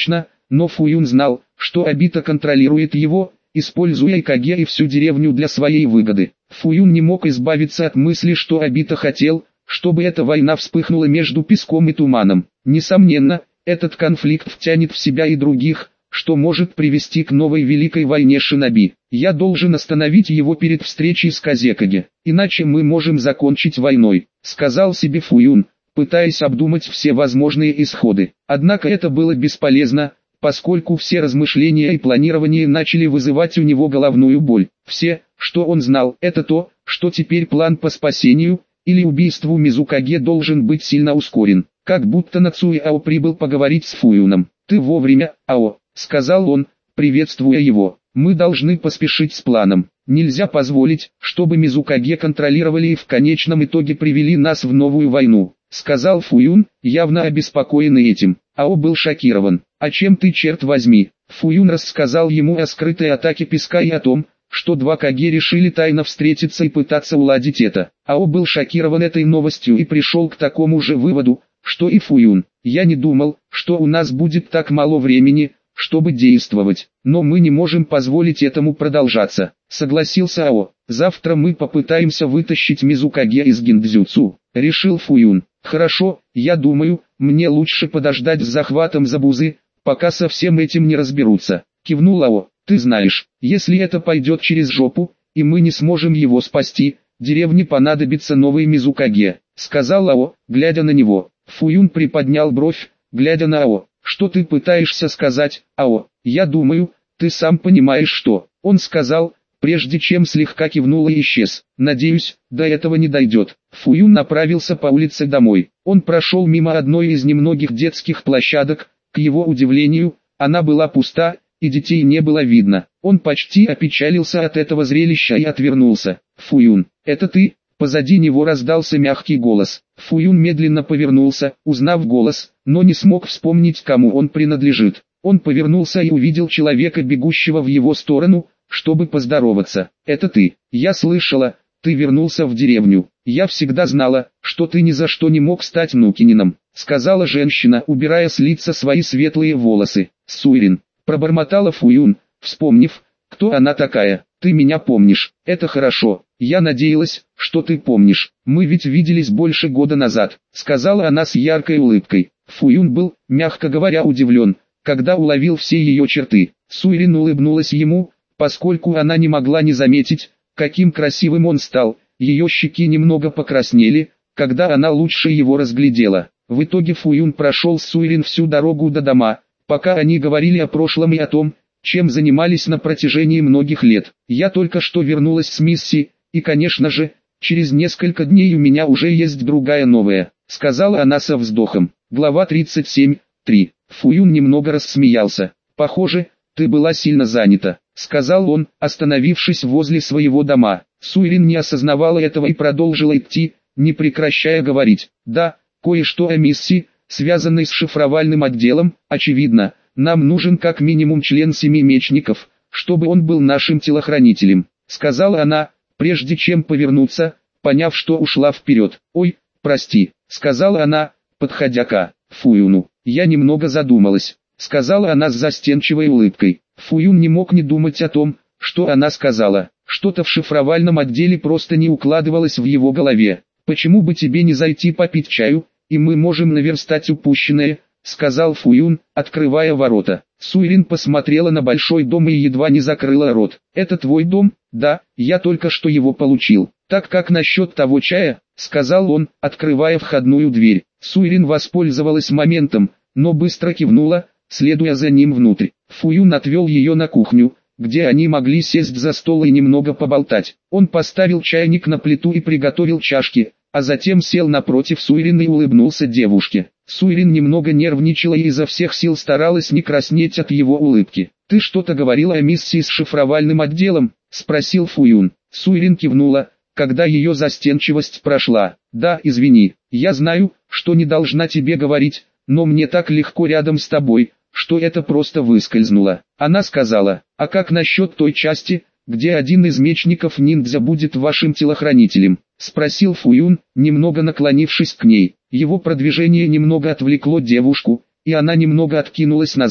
но Фуюн знал, что Обита контролирует его, используя Икаге и всю деревню для своей выгоды. Фуюн не мог избавиться от мысли, что Обита хотел, чтобы эта война вспыхнула между песком и туманом. Несомненно, этот конфликт втянет в себя и других, что может привести к новой великой войне шиноби. Я должен остановить его перед встречей с Казекаге, иначе мы можем закончить войной, сказал себе Фуюн, пытаясь обдумать все возможные исходы. Однако это было бесполезно, поскольку все размышления и планирование начали вызывать у него головную боль. Все, что он знал, это то, что теперь план по спасению или убийству Мизукаге должен быть сильно ускорен. Как будто Нацуи Ао прибыл поговорить с Фуюном. «Ты вовремя, Ао», — сказал он, приветствуя его. «Мы должны поспешить с планом. Нельзя позволить, чтобы Мизукаге контролировали и в конечном итоге привели нас в новую войну», — сказал Фуюн, явно обеспокоенный этим. Ао был шокирован. «А чем ты, черт возьми?» Фуюн рассказал ему о скрытой атаке песка и о том, что два Каге решили тайно встретиться и пытаться уладить это. Ао был шокирован этой новостью и пришел к такому же выводу, что и Фуюн. «Я не думал, что у нас будет так мало времени, чтобы действовать, но мы не можем позволить этому продолжаться», — согласился Ао. «Завтра мы попытаемся вытащить Мизукаге из гиндзюцу», — решил Фуюн. «Хорошо, я думаю, мне лучше подождать с захватом Забузы, пока со всем этим не разберутся», — кивнул Ао. «Ты знаешь, если это пойдет через жопу, и мы не сможем его спасти, деревне понадобится новый Мизукаге», — сказал Ао, глядя на него. Фуюн приподнял бровь, глядя на Ао. «Что ты пытаешься сказать, Ао?» «Я думаю, ты сам понимаешь что», — он сказал, прежде чем слегка кивнул и исчез. «Надеюсь, до этого не дойдет». Фуюн направился по улице домой. Он прошел мимо одной из немногих детских площадок. К его удивлению, она была пуста, и детей не было видно. Он почти опечалился от этого зрелища и отвернулся. «Фуюн, это ты?» Позади него раздался мягкий голос. Фуюн медленно повернулся, узнав голос, но не смог вспомнить, кому он принадлежит. Он повернулся и увидел человека, бегущего в его сторону, чтобы поздороваться. «Это ты? Я слышала, ты вернулся в деревню. Я всегда знала, что ты ни за что не мог стать нукинином», — сказала женщина, убирая с лица свои светлые волосы. «Суйрин», — пробормотала Фуюн, вспомнив, кто она такая. «Ты меня помнишь, это хорошо. Я надеялась, что ты помнишь. Мы ведь виделись больше года назад», — сказала она с яркой улыбкой. Фуюн был, мягко говоря, удивлен, когда уловил все ее черты. Суйрин улыбнулась ему, поскольку она не могла не заметить, каким красивым он стал. Ее щеки немного покраснели, когда она лучше его разглядела. В итоге Фуюн прошел с Суйрин всю дорогу до дома, пока они говорили о прошлом и о том, чем занимались на протяжении многих лет. «Я только что вернулась с миссии, и, конечно же, через несколько дней у меня уже есть другая новая», — сказала она со вздохом. Глава тридцать семь, три. Фуюн немного рассмеялся. «Похоже, ты была сильно занята», — сказал он, остановившись возле своего дома. Суйрин не осознавала этого и продолжила идти, не прекращая говорить. «Да, кое-что о миссии, связанной с шифровальным отделом, очевидно. Нам нужен как минимум член семи мечников, чтобы он был нашим телохранителем», — сказала она, прежде чем повернуться, поняв, что ушла вперед. «Ой, прости», — сказала она, подходя к Фуюну. «Я немного задумалась», — сказала она с застенчивой улыбкой. Фуюн не мог не думать о том, что она сказала. Что-то в шифровальном отделе просто не укладывалось в его голове. «Почему бы тебе не зайти попить чаю, и мы можем наверстать упущенное», — сказал Фуюн, открывая ворота. Суйрин посмотрела на большой дом и едва не закрыла рот. «Это твой дом?» «Да, я только что его получил». «Так как насчет того чая?» — сказал он, открывая входную дверь. Суйрин воспользовалась моментом, но быстро кивнула, следуя за ним внутрь. Фуюн отвел ее на кухню, где они могли сесть за стол и немного поболтать. Он поставил чайник на плиту и приготовил чашки, а затем сел напротив Суйрин и улыбнулся девушке. Суйрин немного нервничала и изо всех сил старалась не краснеть от его улыбки. «Ты что-то говорила о миссии с шифровальным отделом?» — спросил Фуюн. Суйрин кивнула, когда ее застенчивость прошла. «Да, извини, я знаю, что не должна тебе говорить, но мне так легко рядом с тобой, что это просто выскользнуло». Она сказала: «А как насчет той части, где один из мечников ниндзя будет вашим телохранителем?» — спросил Фуюн, немного наклонившись к ней. Его продвижение немного отвлекло девушку, и она немного откинулась назад,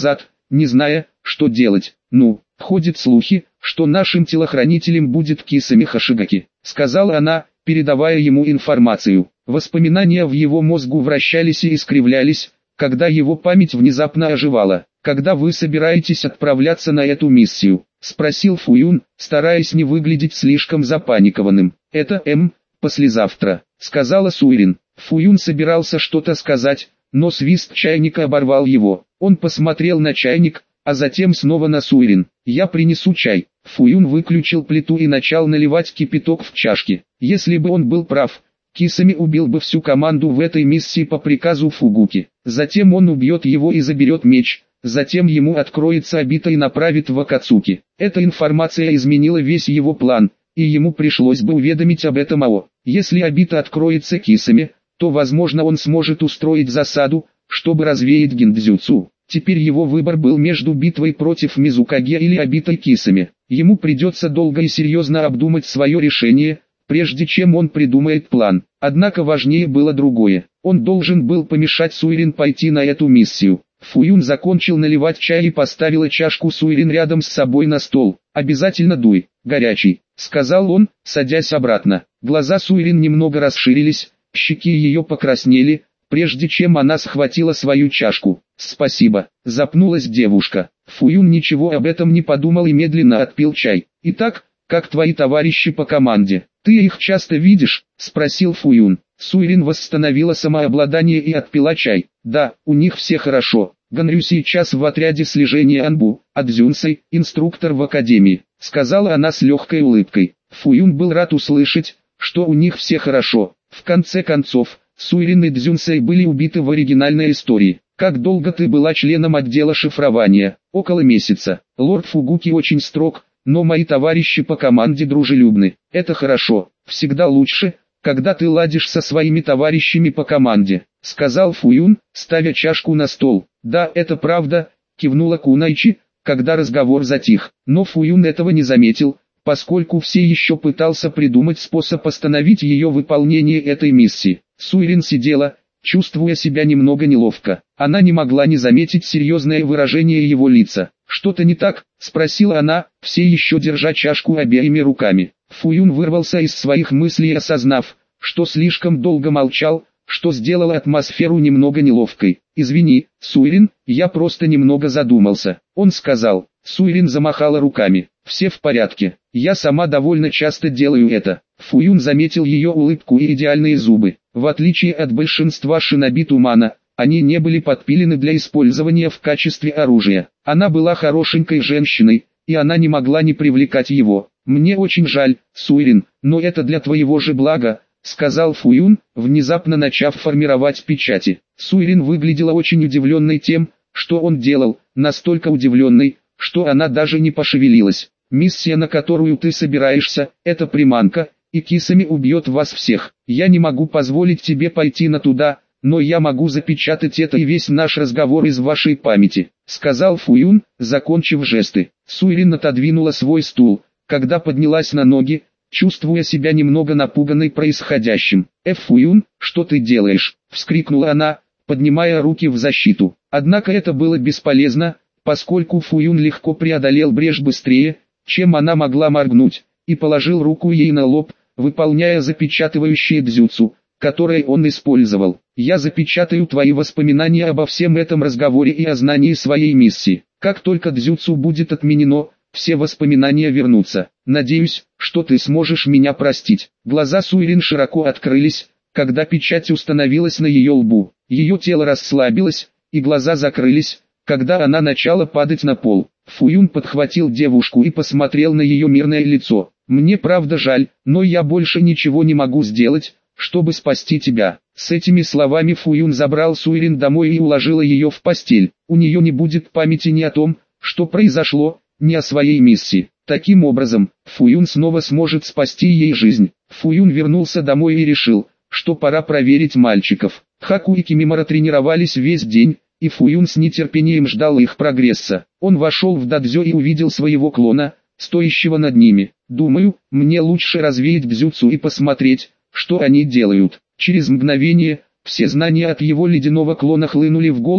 не зная, что делать. «Ну, ходят слухи, что нашим телохранителем будет Кисами Хашигаки», сказала она, передавая ему информацию. Воспоминания в его мозгу вращались и искривлялись, когда его память внезапно оживала. «Когда вы собираетесь отправляться на эту миссию?» — спросил Фуюн, стараясь не выглядеть слишком запаникованным. «Это М, послезавтра», — сказала Суирин. Фуюн собирался что-то сказать, но свист чайника оборвал его. Он посмотрел на чайник, а затем снова на Суирин. «Я принесу чай». Фуюн выключил плиту и начал наливать кипяток в чашки. Если бы он был прав, Кисами убил бы всю команду в этой миссии по приказу Фугуки. Затем он убьет его и заберет меч. Затем ему откроется Обита и направит в Акацуки. Эта информация изменила весь его план, и ему пришлось бы уведомить об этом Ао. Если Обита откроется Кисами, то возможно он сможет устроить засаду, чтобы развеять гиндзюцу. Теперь его выбор был между битвой против Мизукаге или Обитой Кисами. Ему придется долго и серьезно обдумать свое решение, прежде чем он придумает план. Однако важнее было другое. Он должен был помешать Суирин пойти на эту миссию. Фуюн закончил наливать чай и поставила чашку Суирин рядом с собой на стол. «Обязательно дуй, горячий», — сказал он, садясь обратно. Глаза Суирин немного расширились, щеки ее покраснели, прежде чем она схватила свою чашку. «Спасибо», — запнулась девушка. Фуюн ничего об этом не подумал и медленно отпил чай. «Итак, как твои товарищи по команде? Ты их часто видишь?» — спросил Фуюн. Суирин восстановила самообладание и отпила чай. «Да, у них все хорошо. Ганрю сейчас в отряде слежения Анбу, а Дзюнсэй — инструктор в академии», — сказала она с легкой улыбкой. Фуюн был рад услышать, что у них все хорошо. В конце концов, Суирин и Дзюнсэй были убиты в оригинальной истории. «Как долго ты была членом отдела шифрования?» «Около месяца. Лорд Фугуки очень строг, но мои товарищи по команде дружелюбны. Это хорошо. Всегда лучше, когда ты ладишь со своими товарищами по команде», — сказал Фуюн, ставя чашку на стол. «Да, это правда», — кивнула Кунайчи, когда разговор затих. Но Фуюн этого не заметил, поскольку все еще пытался придумать способ остановить ее выполнение этой миссии. Суирин сидела, чувствуя себя немного неловко. Она не могла не заметить серьезное выражение его лица. «Что-то не так?» — спросила она, все еще держа чашку обеими руками. Фуюн вырвался из своих мыслей, осознав, что слишком долго молчал, что сделало атмосферу немного неловкой. «Извини, Суирин, я просто немного задумался», — он сказал. Суирин замахала руками. «Все в порядке. Я сама довольно часто делаю это». Фуюн заметил ее улыбку и идеальные зубы. В отличие от большинства шиноби тумана, они не были подпилены для использования в качестве оружия. Она была хорошенькой женщиной, и она не могла не привлекать его. «Мне очень жаль, Суирин, но это для твоего же блага», — сказал Фуюн, внезапно начав формировать печати. Суирин выглядела очень удивленной тем, что он делал, настолько удивленной, что она даже не пошевелилась. «Миссия, на которую ты собираешься, это приманка, и Кисами убьет вас всех. Я не могу позволить тебе пойти на туда, но я могу запечатать это и весь наш разговор из вашей памяти», — сказал Фуюн, закончив жесты. Суирин отодвинула свой стул, когда поднялась на ноги, чувствуя себя немного напуганной происходящим. «Эф, Фуюн, что ты делаешь?» — вскрикнула она, поднимая руки в защиту. Однако это было бесполезно, поскольку Фуюн легко преодолел брешь быстрее, чем она могла моргнуть, и положил руку ей на лоб, выполняя запечатывающее дзюцу, которое он использовал. «Я запечатаю твои воспоминания обо всем этом разговоре и о знании своей миссии. Как только дзюцу будет отменено, все воспоминания вернутся. Надеюсь, что ты сможешь меня простить». Глаза Суирин широко открылись, когда печать установилась на ее лбу. Ее тело расслабилось, и глаза закрылись, когда она начала падать на пол. Фуюн подхватил девушку и посмотрел на ее мирное лицо. «Мне правда жаль, но я больше ничего не могу сделать, чтобы спасти тебя». С этими словами Фуюн забрал Суирин домой и уложила ее в постель. У нее не будет памяти ни о том, что произошло, ни о своей миссии. Таким образом, Фуюн снова сможет спасти ей жизнь. Фуюн вернулся домой и решил, что пора проверить мальчиков. Хаку и Кимимора тренировались весь день, и Фуюн с нетерпением ждал их прогресса. Он вошел в дадзё и увидел своего клона, стоящего над ними. «Думаю, мне лучше развеять дзюцу и посмотреть, что они делают». Через мгновение, все знания от его ледяного клона хлынули в голову,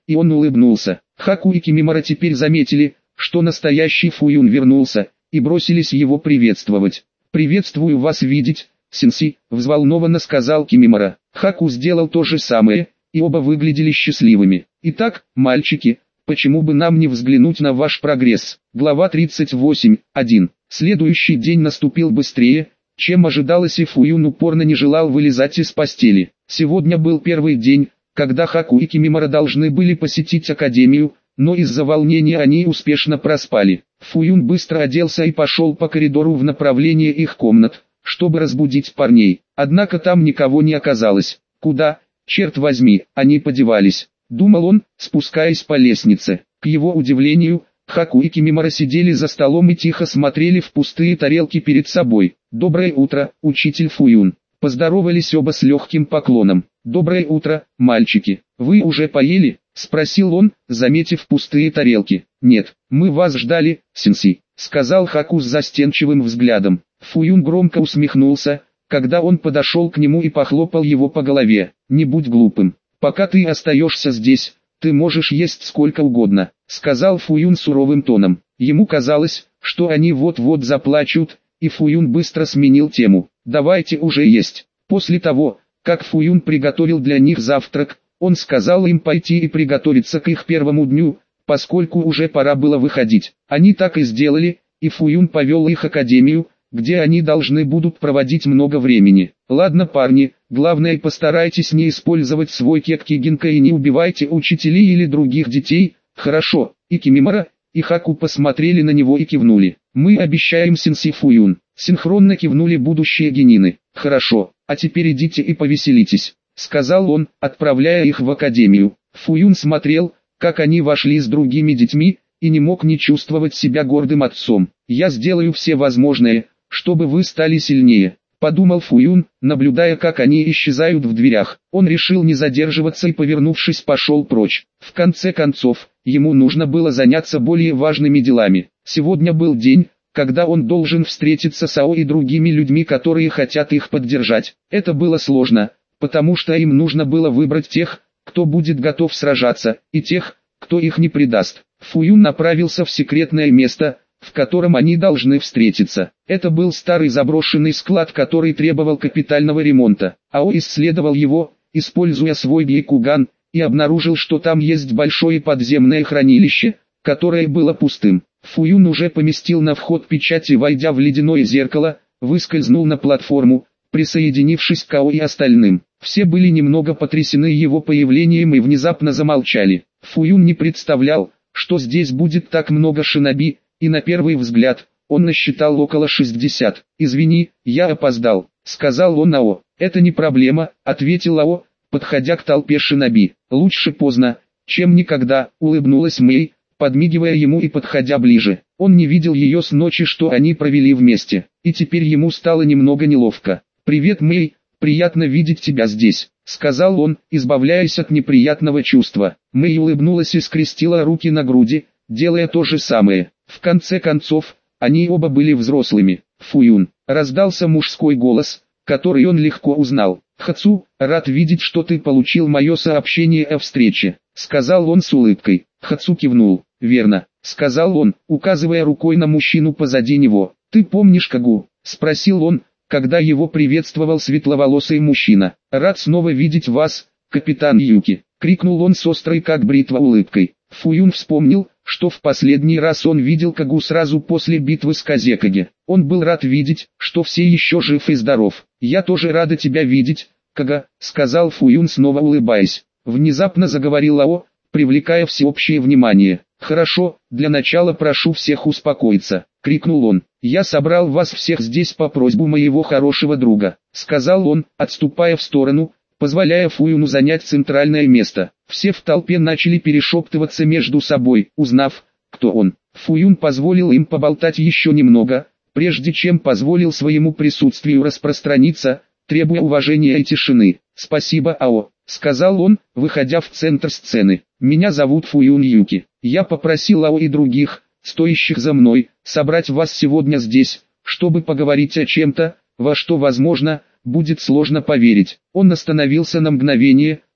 и он улыбнулся. Хаку и Кимимора теперь заметили, что настоящий Фуюн вернулся, и бросились его приветствовать. «Приветствую вас видеть, сенсей», — взволнованно сказал Кимимора. Хаку сделал то же самое, и оба выглядели счастливыми. «Итак, мальчики, почему бы нам не взглянуть на ваш прогресс?» Глава тридцать восемь, один. Следующий день наступил быстрее, чем ожидалось, и Фуюн упорно не желал вылезать из постели. Сегодня был первый день, когда Хаку и Кимимора должны были посетить академию, но из-за волнения они успешно проспали. Фуюн быстро оделся и пошел по коридору в направлении их комнат, чтобы разбудить парней. Однако там никого не оказалось. Куда, черт возьми, они подевались? Думал он, спускаясь по лестнице. К его удивлению, Хаку и Кимимора сидели за столом и тихо смотрели в пустые тарелки перед собой. «Доброе утро, учитель Фуюн». Поздоровались оба с легким поклоном. «Доброе утро, мальчики. Вы уже поели?» — спросил он, заметив пустые тарелки. «Нет, мы вас ждали, сенсей», — сказал Хаку с застенчивым взглядом. Фуюн громко усмехнулся, когда он подошел к нему и похлопал его по голове. «Не будь глупым. Пока ты остаешься здесь, ты можешь есть сколько угодно», — сказал Фуюн суровым тоном. Ему казалось, что они вот-вот заплачут, и Фуюн быстро сменил тему. «Давайте уже есть». После того, как Фуюн приготовил для них завтрак, он сказал им пойти и приготовиться к их первому дню, поскольку уже пора было выходить. Они так и сделали, и Фуюн повел их в академию, где они должны будут проводить много времени. «Ладно, парни, главное, постарайтесь не использовать свой кекки-гинка и не убивайте учителей или других детей, хорошо?» И Кимимора, и Хаку посмотрели на него и кивнули. «Мы обещаем, сенсей Фуюн». Синхронно кивнули будущие генины. «Хорошо, а теперь идите и повеселитесь», — сказал он, отправляя их в академию. Фуюн смотрел, как они вошли с другими детьми, и не мог не чувствовать себя гордым отцом. «Я сделаю все возможное, чтобы вы стали сильнее», — подумал Фуюн, наблюдая, как они исчезают в дверях. Он решил не задерживаться и, повернувшись, пошел прочь. В конце концов, ему нужно было заняться более важными делами. Сегодня был день, когда он должен встретиться с Ао и другими людьми, которые хотят их поддержать. Это было сложно, потому что им нужно было выбрать тех, кто будет готов сражаться, и тех, кто их не предаст. Фуюн направился в секретное место, в котором они должны встретиться. Это был старый заброшенный склад, который требовал капитального ремонта. Ао исследовал его, используя свой гейкуган, и обнаружил, что там есть большое подземное хранилище, которое было пустым. Фуюн уже поместил на вход печать и, войдя в ледяное зеркало, выскользнул на платформу, присоединившись к Ао и остальным. Все были немного потрясены его появлением и внезапно замолчали. Фуюн не представлял, что здесь будет так много шиноби, и на первый взгляд, он насчитал около шестидесяти. «Извини, я опоздал», — сказал он Ао. «Это не проблема», — ответил Ао, подходя к толпе шиноби. «Лучше поздно, чем никогда», — улыбнулась Мэй, подмигивая ему и подходя ближе. Он не видел ее с ночи, что они провели вместе, и теперь ему стало немного неловко. «Привет, Мэй, приятно видеть тебя здесь», — сказал он, избавляясь от неприятного чувства. Мэй улыбнулась и скрестила руки на груди, делая то же самое. В конце концов, они оба были взрослыми. «Фуюн», — раздался мужской голос, который он легко узнал. «Хацу, рад видеть, что ты получил мое сообщение о встрече», — сказал он с улыбкой. Хацу кивнул. «Верно», — сказал он, указывая рукой на мужчину позади него. «Ты помнишь Кагу?» — спросил он, когда его приветствовал светловолосый мужчина. «Рад снова видеть вас, капитан Юки», — крикнул он с острой как бритва улыбкой. Фуюн вспомнил, что в последний раз он видел Кагу сразу после битвы с Казекаге. Он был рад видеть, что все еще жив и здоров. «Я тоже рада тебя видеть, Кага», — сказал Фуюн, снова улыбаясь. Внезапно заговорил Ао, привлекая всеобщее внимание. «Хорошо, для начала прошу всех успокоиться», — крикнул он. «Я собрал вас всех здесь по просьбу моего хорошего друга», — сказал он, отступая в сторону, позволяя Фуюну занять центральное место. Все в толпе начали перешептываться между собой, узнав, кто он. Фуюн позволил им поболтать еще немного, прежде чем позволил своему присутствию распространиться, требуя уважения и тишины. «Спасибо, Ао», — сказал он, выходя в центр сцены. «Меня зовут Фуюн Юки. Я попросил Ао и других, стоящих за мной, собрать вас сегодня здесь, чтобы поговорить о чем-то, во что, возможно, будет сложно поверить». Он остановился на мгновение,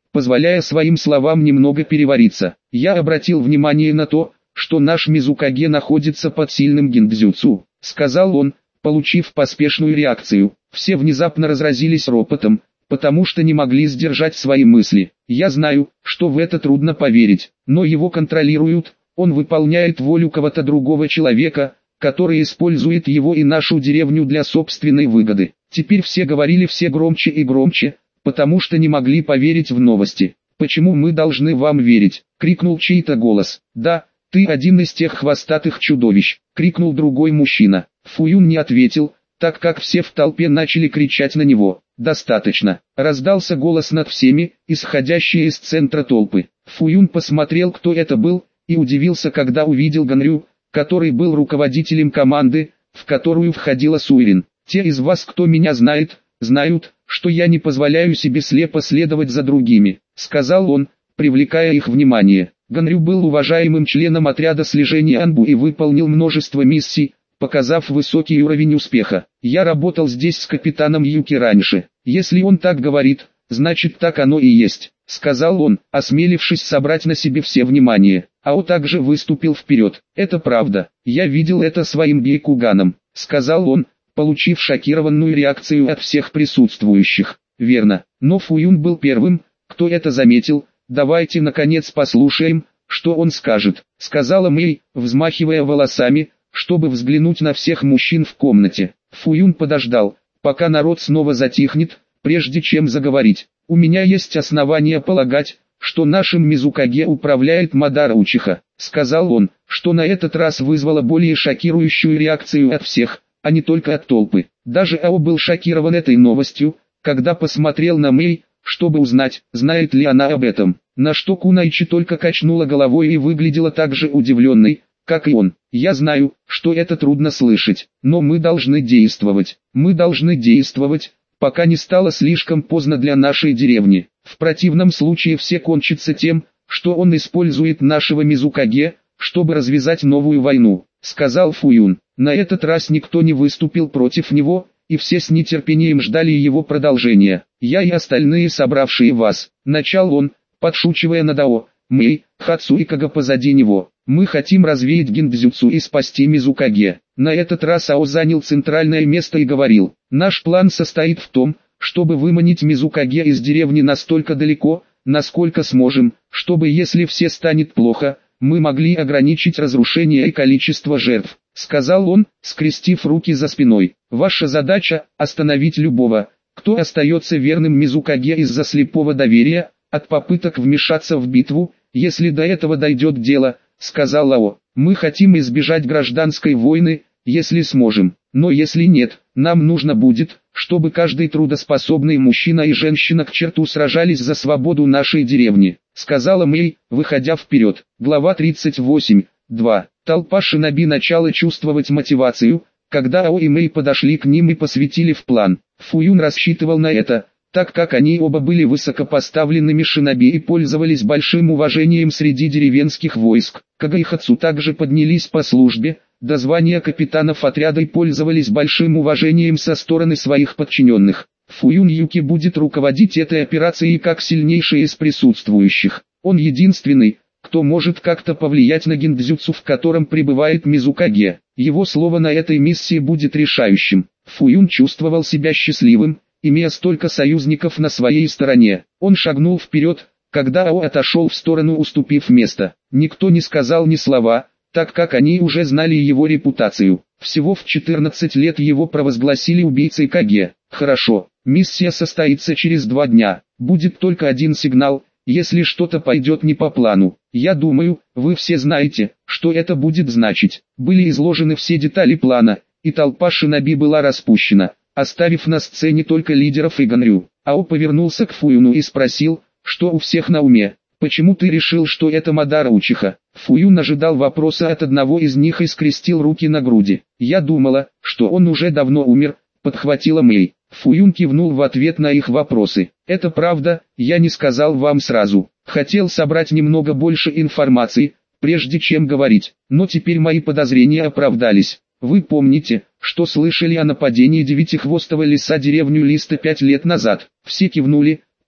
позволяя своим словам немного перевариться. Я обратил внимание на то, что наш Мизукаге находится под сильным гиндзюцу, сказал он, получив поспешную реакцию. Все внезапно разразились ропотом, потому что не могли сдержать свои мысли. Я знаю, что в это трудно поверить, но его контролируют, он выполняет волю кого-то другого человека, который использует его и нашу деревню для собственной выгоды. Теперь все говорили все громче и громче, потому что не могли поверить в новости. «Почему мы должны вам верить?» — крикнул чей-то голос. «Да, ты один из тех хвостатых чудовищ!» — крикнул другой мужчина. Фуюн не ответил, так как все в толпе начали кричать на него. «Достаточно!» — раздался голос над всеми, исходящий из центра толпы. Фуюн посмотрел, кто это был, и удивился, когда увидел Ганрю, который был руководителем команды, в которую входила Суирин. «Те из вас, кто меня знает, знают, что я не позволяю себе слепо следовать за другими», — сказал он, привлекая их внимание. Ганрю был уважаемым членом отряда слежения Анбу и выполнил множество миссий, показав высокий уровень успеха. «Я работал здесь с капитаном Юки раньше. Если он так говорит, значит так оно и есть», — сказал он, осмелившись собрать на себе все внимание. Ао также выступил вперед. «Это правда, я видел это своим Бейкуганом», — сказал он, получив шокированную реакцию от всех присутствующих. «Верно, но Фуюн был первым, кто это заметил. Давайте наконец послушаем, что он скажет», — сказала Мэй, взмахивая волосами, чтобы взглянуть на всех мужчин в комнате. Фуюн подождал, пока народ снова затихнет, прежде чем заговорить. «У меня есть основания полагать, что нашим Мизукаге управляет Мадара Учиха», — сказал он, что на этот раз вызвало более шокирующую реакцию от всех, а не только от толпы. Даже Ао был шокирован этой новостью, когда посмотрел на Мэй, чтобы узнать, знает ли она об этом. На что Кунайчи только качнула головой и выглядела так же удивленной, как и он. «Я знаю, что это трудно слышать, но мы должны действовать. Мы должны действовать, пока не стало слишком поздно для нашей деревни. В противном случае все кончится тем, что он использует нашего Мизукаге, чтобы развязать новую войну», — сказал Фуюн. На этот раз никто не выступил против него, и все с нетерпением ждали его продолжения. «Я и остальные, собравшие вас», — начал он, подшучивая над Ао, Мэй, Хацу и Кага позади него. «Мы хотим развеять гиндзюцу и спасти Мизукаге». На этот раз Ао занял центральное место и говорил: «Наш план состоит в том, чтобы выманить Мизукаге из деревни настолько далеко, насколько сможем, чтобы, если все станет плохо, мы могли ограничить разрушение и количество жертв», — сказал он, скрестив руки за спиной. «Ваша задача — остановить любого, кто остается верным Мизукаге из-за слепого доверия, от попыток вмешаться в битву, если до этого дойдет дело», — сказал Ао. «Мы хотим избежать гражданской войны, если сможем, но если нет, нам нужно будет, чтобы каждый трудоспособный мужчина и женщина к черту сражались за свободу нашей деревни», — сказала Мэй, выходя вперед. Глава тридцать восемь. два. Толпа шиноби начала чувствовать мотивацию, когда Ао и Мэй подошли к ним и посвятили в план. Фуюн рассчитывал на это, так как они оба были высокопоставленными шиноби и пользовались большим уважением среди деревенских войск. Кага и Хацу также поднялись по службе, до звания капитанов отряда и пользовались большим уважением со стороны своих подчиненных. Фуюн Юки будет руководить этой операцией как сильнейший из присутствующих. Он единственный, кто может как-то повлиять на гиндзюцу, в котором пребывает Мизукаге. Его слово на этой миссии будет решающим. Фуюн чувствовал себя счастливым, имея столько союзников на своей стороне. Он шагнул вперед, когда Ао отошел в сторону, уступив место. Никто не сказал ни слова, так как они уже знали его репутацию. Всего в четырнадцать лет его провозгласили убийцей Каге. «Хорошо, миссия состоится через два дня. Будет только один сигнал, если что-то пойдет не по плану. Я думаю, вы все знаете, что это будет значить». Были изложены все детали плана, и толпа шиноби была распущена, оставив на сцене только лидеров и Ганрю. Ао повернулся к Фуюну и спросил, что у всех на уме. «Почему ты решил, что это Мадара Учиха?» Фуюн ожидал вопроса от одного из них и скрестил руки на груди. «Я думала, что он уже давно умер», — подхватила Мэй. Фуюн кивнул в ответ на их вопросы. «Это правда, я не сказал вам сразу. Хотел собрать немного больше информации, прежде чем говорить, но теперь мои подозрения оправдались. Вы помните, что слышали о нападении девятихвостого лиса деревню Листа пять лет назад?» Все кивнули,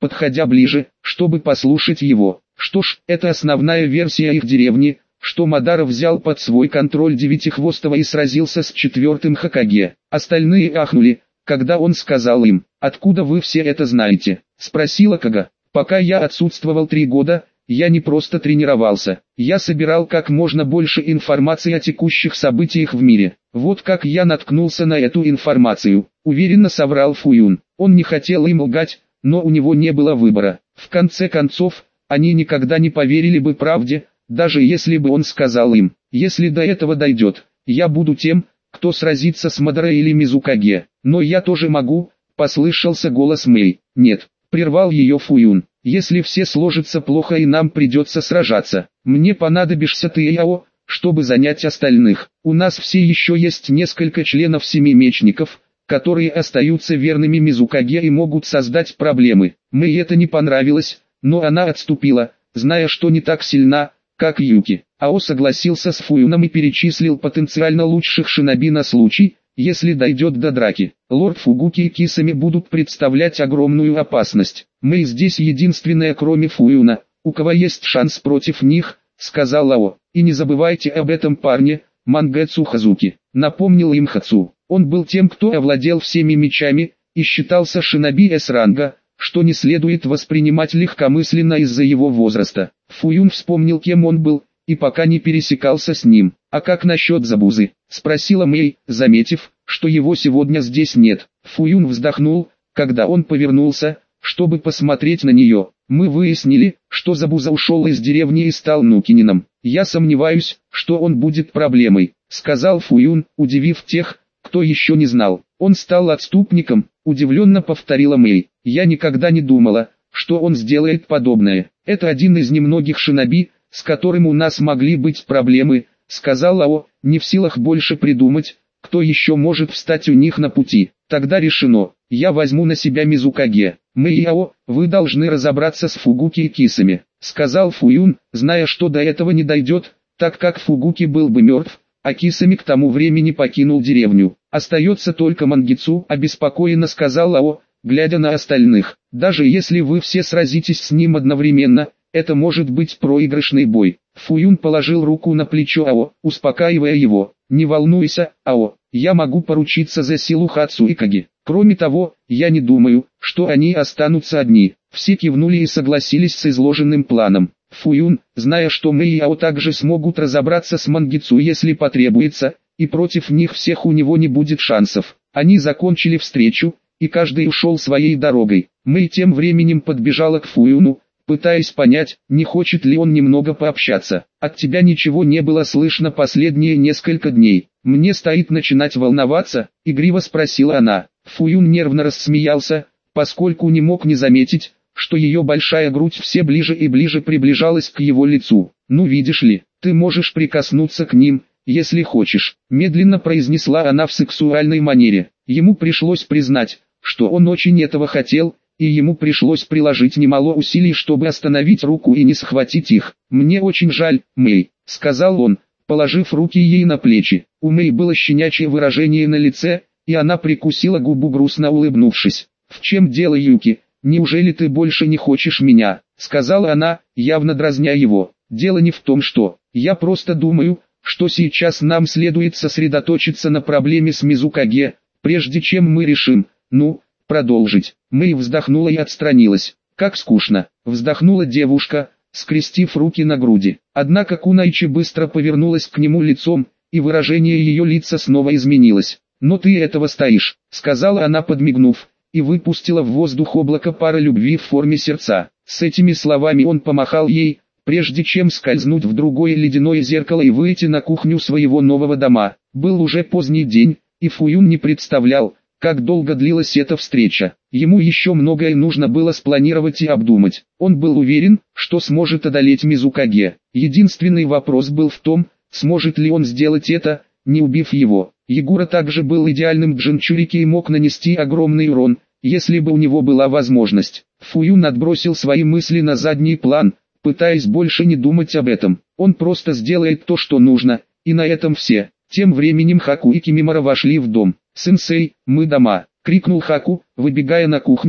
подходя ближе, чтобы послушать его. Что ж, это основная версия их деревни, что Мадара взял под свой контроль Девятихвостого и сразился с четвертым Хокаге. Остальные ахнули, когда он сказал им: «Откуда вы все это знаете?» — спросила Кага. «Пока я отсутствовал три года, я не просто тренировался, я собирал как можно больше информации о текущих событиях в мире. Вот как я наткнулся на эту информацию», — уверенно соврал Фуюн. Он не хотел им лгать, но у него не было выбора. В конце концов, они никогда не поверили бы правде, даже если бы он сказал им: «Если до этого дойдет, я буду тем, кто сразится с Мадара или Мизукаге». «Но я тоже могу», — послышался голос Мэй. «Нет», — прервал ее Фуюн. «Если все сложится плохо и нам придется сражаться, мне понадобишься ты и Яо, чтобы занять остальных. У нас все еще есть несколько членов семи мечников, которые остаются верными Мизукаге и могут создать проблемы». Мэй это не понравилось, но она отступила, зная, что не так сильна, как Юки. Ао согласился с Фуюном и перечислил потенциально лучших шиноби на случай, если дойдет до драки. Лорд Фугуки и Кисами будут представлять огромную опасность. «Мэй здесь единственная, кроме Фуюна, у кого есть шанс против них», — сказал Ао. «И не забывайте об этом парне, Мангэцу Хазуки», — напомнил им Хацу. Он был тем, кто овладел всеми мечами, и считался шиноби С-ранга, что не следует воспринимать легкомысленно из-за его возраста. Фуюн вспомнил, кем он был, и пока не пересекался с ним. «А как насчет Забузы?» — спросила Мэй, заметив, что его сегодня здесь нет. Фуюн вздохнул, когда он повернулся, чтобы посмотреть на нее. «Мы выяснили, что Забуза ушел из деревни и стал Нукинином. Я сомневаюсь, что он будет проблемой», — сказал Фуюн, удивив тех, кто еще не знал. «Он стал отступником», — удивленно повторила Мэй. «Я никогда не думала, что он сделает подобное. Это один из немногих шиноби, с которым у нас могли быть проблемы», — сказал Ао, не в силах больше придумать, кто еще может встать у них на пути. «Тогда решено, я возьму на себя Мизукаге. Мэй и Ао, вы должны разобраться с Фугуки и Кисами», — сказал Фуюн, зная, что до этого не дойдет, так как Фугуки был бы мертв, а Кисами к тому времени покинул деревню. «Остается только Мангицу», — обеспокоенно сказал Ао, глядя на остальных. «Даже если вы все сразитесь с ним одновременно, это может быть проигрышный бой». Фуюн положил руку на плечо Ао, успокаивая его. «Не волнуйся, Ао, я могу поручиться за силу Хацу и Каги. Кроме того, я не думаю, что они останутся одни». Все кивнули и согласились с изложенным планом. Фуюн, зная, что Мэй и Ао также смогут разобраться с Мангицу, если потребуется, и против них всех у него не будет шансов. Они закончили встречу, и каждый ушел своей дорогой. Мэй тем временем подбежала к Фуюну, пытаясь понять, не хочет ли он немного пообщаться. «От тебя ничего не было слышно последние несколько дней. Мне стоит начинать волноваться?» — игриво спросила она. Фуюн нервно рассмеялся, поскольку не мог не заметить, что ее большая грудь все ближе и ближе приближалась к его лицу. «Ну видишь ли, ты можешь прикоснуться к ним, если хочешь», — медленно произнесла она в сексуальной манере. Ему пришлось признать, что он очень этого хотел, и ему пришлось приложить немало усилий, чтобы остановить руку и не схватить их. «Мне очень жаль, Мэй», — сказал он, положив руки ей на плечи. У Мэй было щенячье выражение на лице, и она прикусила губу, грустно улыбнувшись. «В чем дело, Юки? Неужели ты больше не хочешь меня?» — сказала она, явно дразня его. «Дело не в том, что... Я просто думаю, что сейчас нам следует сосредоточиться на проблеме с Мизукаге, прежде чем мы решим, ну, продолжить». Мэй вздохнула и отстранилась. «Как скучно», — вздохнула девушка, скрестив руки на груди. Однако Кунайчи быстро повернулась к нему лицом, и выражение ее лица снова изменилось. «Но ты этого стоишь», — сказала она, подмигнув, и выпустила в воздух облако пара любви в форме сердца. С этими словами он помахал ей, прежде чем скользнуть в другое ледяное зеркало и выйти на кухню своего нового дома. Был уже поздний день, и Фуюн не представлял, как долго длилась эта встреча. Ему еще многое нужно было спланировать и обдумать. Он был уверен, что сможет одолеть Мизукаге. Единственный вопрос был в том, сможет ли он сделать это, не убив его. Ягура также был идеальным джинчурики и мог нанести огромный урон, если бы у него была возможность. Фуюн отбросил свои мысли на задний план, пытаясь больше не думать об этом. Он просто сделает то, что нужно, и на этом все. Тем временем Хаку и Кимимора вошли в дом. «Сенсей, мы дома!» — крикнул Хаку, выбегая на кухню,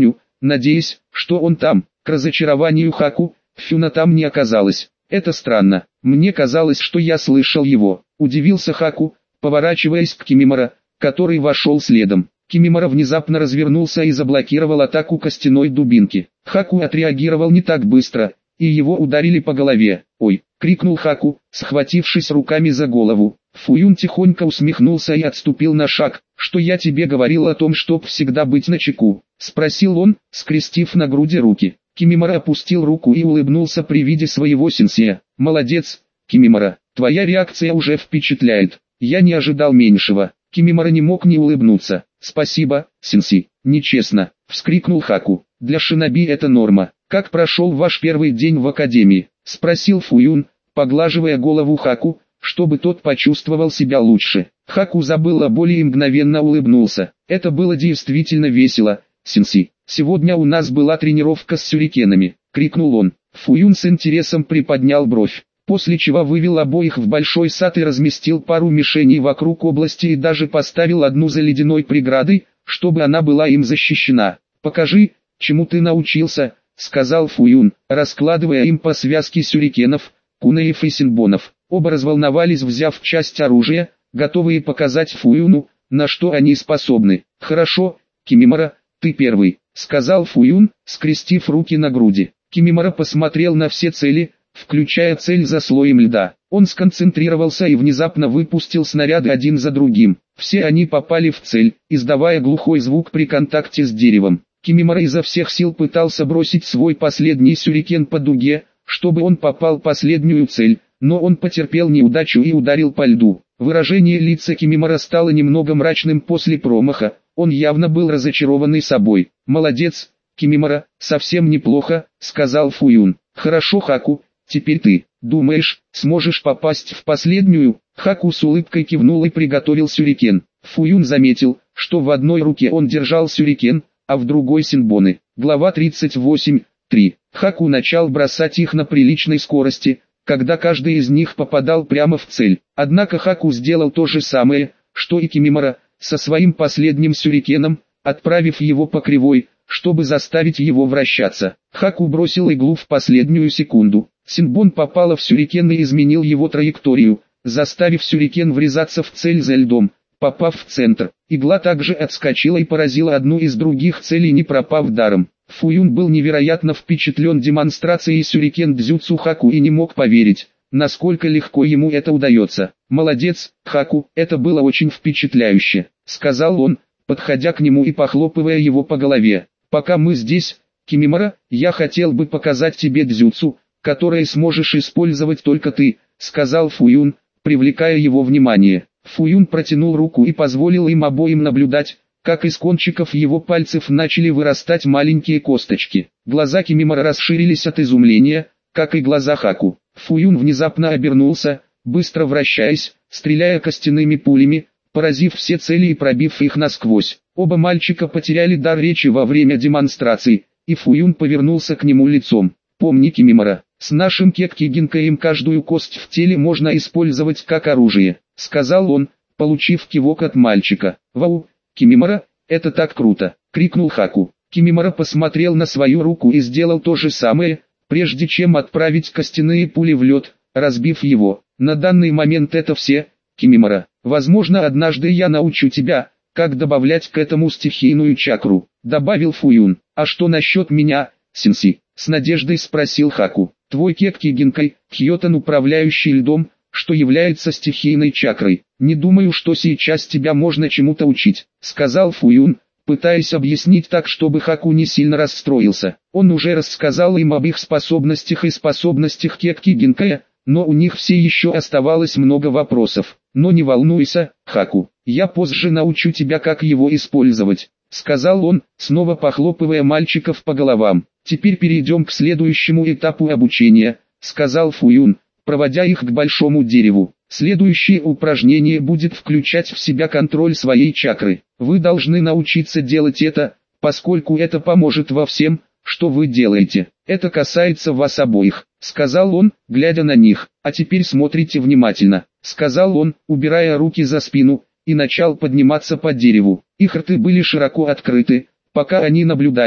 надеясь, что он там. К разочарованию Хаку, Фюна там не оказалось. Это странно, мне казалось, что я слышал его. Удивился Хаку, поворачиваясь к Кимимора, который вошел следом. Кимимора внезапно развернулся и заблокировал атаку костяной дубинки. Хаку отреагировал не так быстро, и его ударили по голове. «Ой!» — крикнул Хаку, схватившись руками за голову. Фуюн тихонько усмехнулся и отступил на шаг. «Что я тебе говорил о том, чтоб всегда быть начеку?» — спросил он, скрестив на груди руки. Кимимора опустил руку и улыбнулся при виде своего сенсея. «Молодец, Кимимора, твоя реакция уже впечатляет. Я не ожидал меньшего». Кимимора не мог не улыбнуться. «Спасибо, сенсей». «Нечестно», — вскрикнул Хаку. «Для шиноби это норма. Как прошел ваш первый день в академии?» — спросил Фуюн, поглаживая голову Хаку, чтобы тот почувствовал себя лучше. Хаку забыл о боли и мгновенно улыбнулся. «Это было действительно весело, сенсей. Сегодня у нас была тренировка с сюрикенами», — крикнул он. Фуюн с интересом приподнял бровь, после чего вывел обоих в большой сад и разместил пару мишеней вокруг области и даже поставил одну за ледяной преградой, чтобы она была им защищена. «Покажи, чему ты научился», — сказал Фуюн, раскладывая им по связке сюрикенов, кунеев и синбонов. Оба разволновались, взяв часть оружия, готовые показать Фуюну, на что они способны. «Хорошо, Кимимора, ты первый», — сказал Фуюн, скрестив руки на груди. Кимимора посмотрел на все цели, включая цель за слоем льда. Он сконцентрировался и внезапно выпустил снаряды один за другим. Все они попали в цель, издавая глухой звук при контакте с деревом. Кимимора изо всех сил пытался бросить свой последний сюрикен по дуге, чтобы он попал в последнюю цель, но он потерпел неудачу и ударил по льду. Выражение лица Кимимора стало немного мрачным после промаха, он явно был разочарованный собой. «Молодец, Кимимора, совсем неплохо», — сказал Фуюн. «Хорошо, Хаку, теперь ты, думаешь, сможешь попасть в последнюю?» Хаку с улыбкой кивнул и приготовил сюрикен. Фуюн заметил, что в одной руке он держал сюрикен, а в другой синбоны. Глава тридцать восемь, три. Хаку начал бросать их на приличной скорости, когда каждый из них попадал прямо в цель. Однако Хаку сделал то же самое, что и Кимимора, со своим последним сюрикеном, отправив его по кривой, чтобы заставить его вращаться. Хаку бросил иглу в последнюю секунду. Синбон попала в сюрикен и изменил его траекторию, заставив сюрикен врезаться в цель за льдом, попав в центр. Игла также отскочила и поразила одну из других целей, не пропав даром. Фуюн был невероятно впечатлен демонстрацией сюрикен-дзюцу Хаку и не мог поверить, насколько легко ему это удается. «Молодец, Хаку, это было очень впечатляюще», — сказал он, подходя к нему и похлопывая его по голове. «Пока мы здесь, Кимимора, я хотел бы показать тебе дзюцу, которое сможешь использовать только ты», — сказал Фуюн, привлекая его внимание. Фуюн протянул руку и позволил им обоим наблюдать, как из кончиков его пальцев начали вырастать маленькие косточки. Глаза Кимимора расширились от изумления, как и глаза Хаку. Фуюн внезапно обернулся, быстро вращаясь, стреляя костяными пулями, поразив все цели и пробив их насквозь. Оба мальчика потеряли дар речи во время демонстрации, и Фуюн повернулся к нему лицом. «Помни, Кимимора, с нашим кекки-гинкаем каждую кость в теле можно использовать как оружие», — сказал он, получив кивок от мальчика. «Вау, Кимимора, это так круто!» — крикнул Хаку. Кимимора посмотрел на свою руку и сделал то же самое, прежде чем отправить костяные пули в лед, разбив его. «На данный момент это все, Кимимора. Возможно, однажды я научу тебя, как добавлять к этому стихийную чакру», — добавил Фуюн. «А что насчет меня, сенсей?» — с надеждой спросил Хаку. «Твой кекки-гинкай, Хьотан, управляющий льдом, что является стихийной чакрой. Не думаю, что сейчас тебя можно чему-то учить», — сказал Фуюн, пытаясь объяснить так, чтобы Хаку не сильно расстроился. Он уже рассказал им об их способностях и способностях кекки-гинкая, но у них все еще оставалось много вопросов. «Но не волнуйся, Хаку, я позже научу тебя, как его использовать», — сказал он, снова похлопывая мальчиков по головам. «Теперь перейдем к следующему этапу обучения», — сказал Фуюн, проводя их к большому дереву. «Следующее упражнение будет включать в себя контроль своей чакры. Вы должны научиться делать это, поскольку это поможет во всем, что вы делаете. Это касается вас обоих», — сказал он, глядя на них. «А теперь смотрите внимательно», — сказал он, убирая руки за спину, и начал подниматься по дереву. Их рты были широко открыты, пока они наблюдали,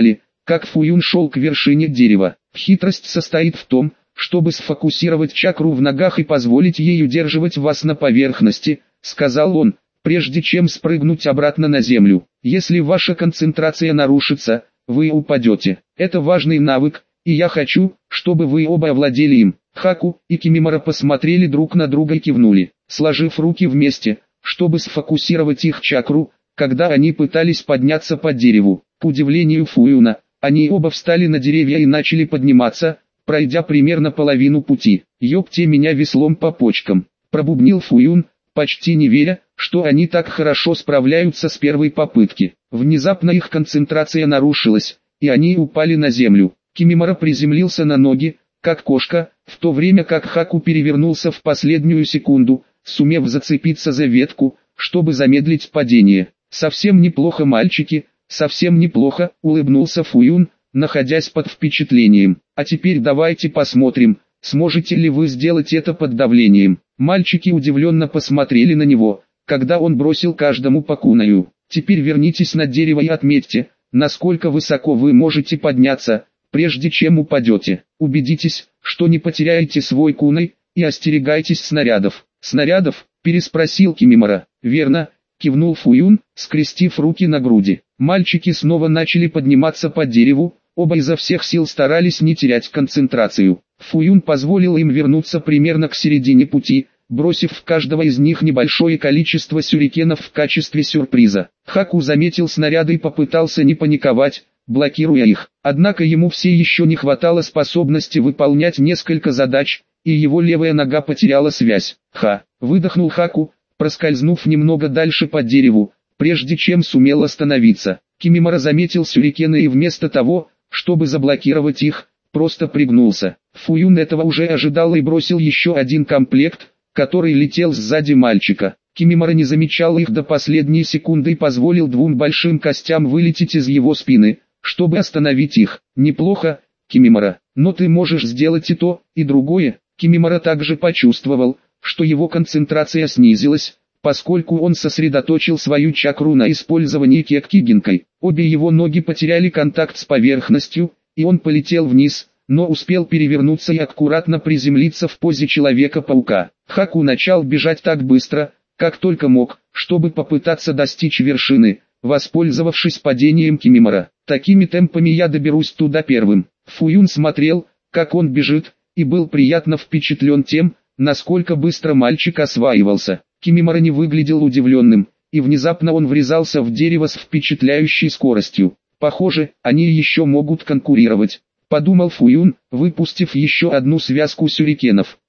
как Фуюн шел к вершине дерева. Хитрость состоит в том, чтобы сфокусировать чакру в ногах и позволить ей удерживать вас на поверхности, сказал он, прежде чем спрыгнуть обратно на землю. Если ваша концентрация нарушится, вы упадете. Это важный навык, и я хочу, чтобы вы оба овладели им. Хаку и Кимимора посмотрели друг на друга и кивнули, сложив руки вместе, чтобы сфокусировать их чакру, когда они пытались подняться по дереву. К удивлению Фуюна, они оба встали на деревья и начали подниматься, пройдя примерно половину пути. «Ёпте меня веслом по почкам», – пробубнил Фуюн, почти не веря, что они так хорошо справляются с первой попытки. Внезапно их концентрация нарушилась, и они упали на землю. Кимимора приземлился на ноги, как кошка, в то время как Хаку перевернулся в последнюю секунду, сумев зацепиться за ветку, чтобы замедлить падение. «Совсем неплохо, мальчики, совсем неплохо», — улыбнулся Фуюн, находясь под впечатлением. «А теперь давайте посмотрим, сможете ли вы сделать это под давлением». Мальчики удивленно посмотрели на него, когда он бросил каждому по кунаю. «Теперь вернитесь на дерево и отметьте, насколько высоко вы можете подняться, прежде чем упадете. Убедитесь, что не потеряете свой кунай, и остерегайтесь снарядов». «Снарядов?» – переспросил Кимимора. «Верно», – кивнул Фуюн, скрестив руки на груди. Мальчики снова начали подниматься по дереву, оба изо всех сил старались не терять концентрацию. Фуюн позволил им вернуться примерно к середине пути, бросив в каждого из них небольшое количество сюрикенов в качестве сюрприза. Хаку заметил снаряды и попытался не паниковать, блокируя их. Однако ему все еще не хватало способности выполнять несколько задач, и его левая нога потеряла связь. «Ха!» – выдохнул Хаку, проскользнув немного дальше по дереву, прежде чем сумел остановиться. Кимимора заметил сюрикены и вместо того, чтобы заблокировать их, просто пригнулся. Фуюн этого уже ожидал и бросил еще один комплект, который летел сзади мальчика. Кимимора не замечал их до последней секунды и позволил двум большим костям вылететь из его спины, чтобы остановить их. «Неплохо, Кимимора, но ты можешь сделать и то, и другое». Кимимора также почувствовал, что его концентрация снизилась, поскольку он сосредоточил свою чакру на использовании кекки-гинкой. Обе его ноги потеряли контакт с поверхностью, и он полетел вниз, но успел перевернуться и аккуратно приземлиться в позе Человека-паука. Хаку начал бежать так быстро, как только мог, чтобы попытаться достичь вершины, воспользовавшись падением Кимимора. «Такими темпами я доберусь туда первым». Фуюн смотрел, как он бежит, и был приятно впечатлен тем, насколько быстро мальчик осваивался. Кимимора не выглядел удивленным, и внезапно он врезался в дерево с впечатляющей скоростью. «Похоже, они еще могут конкурировать», — подумал Фуюн, выпустив еще одну связку сюрикенов.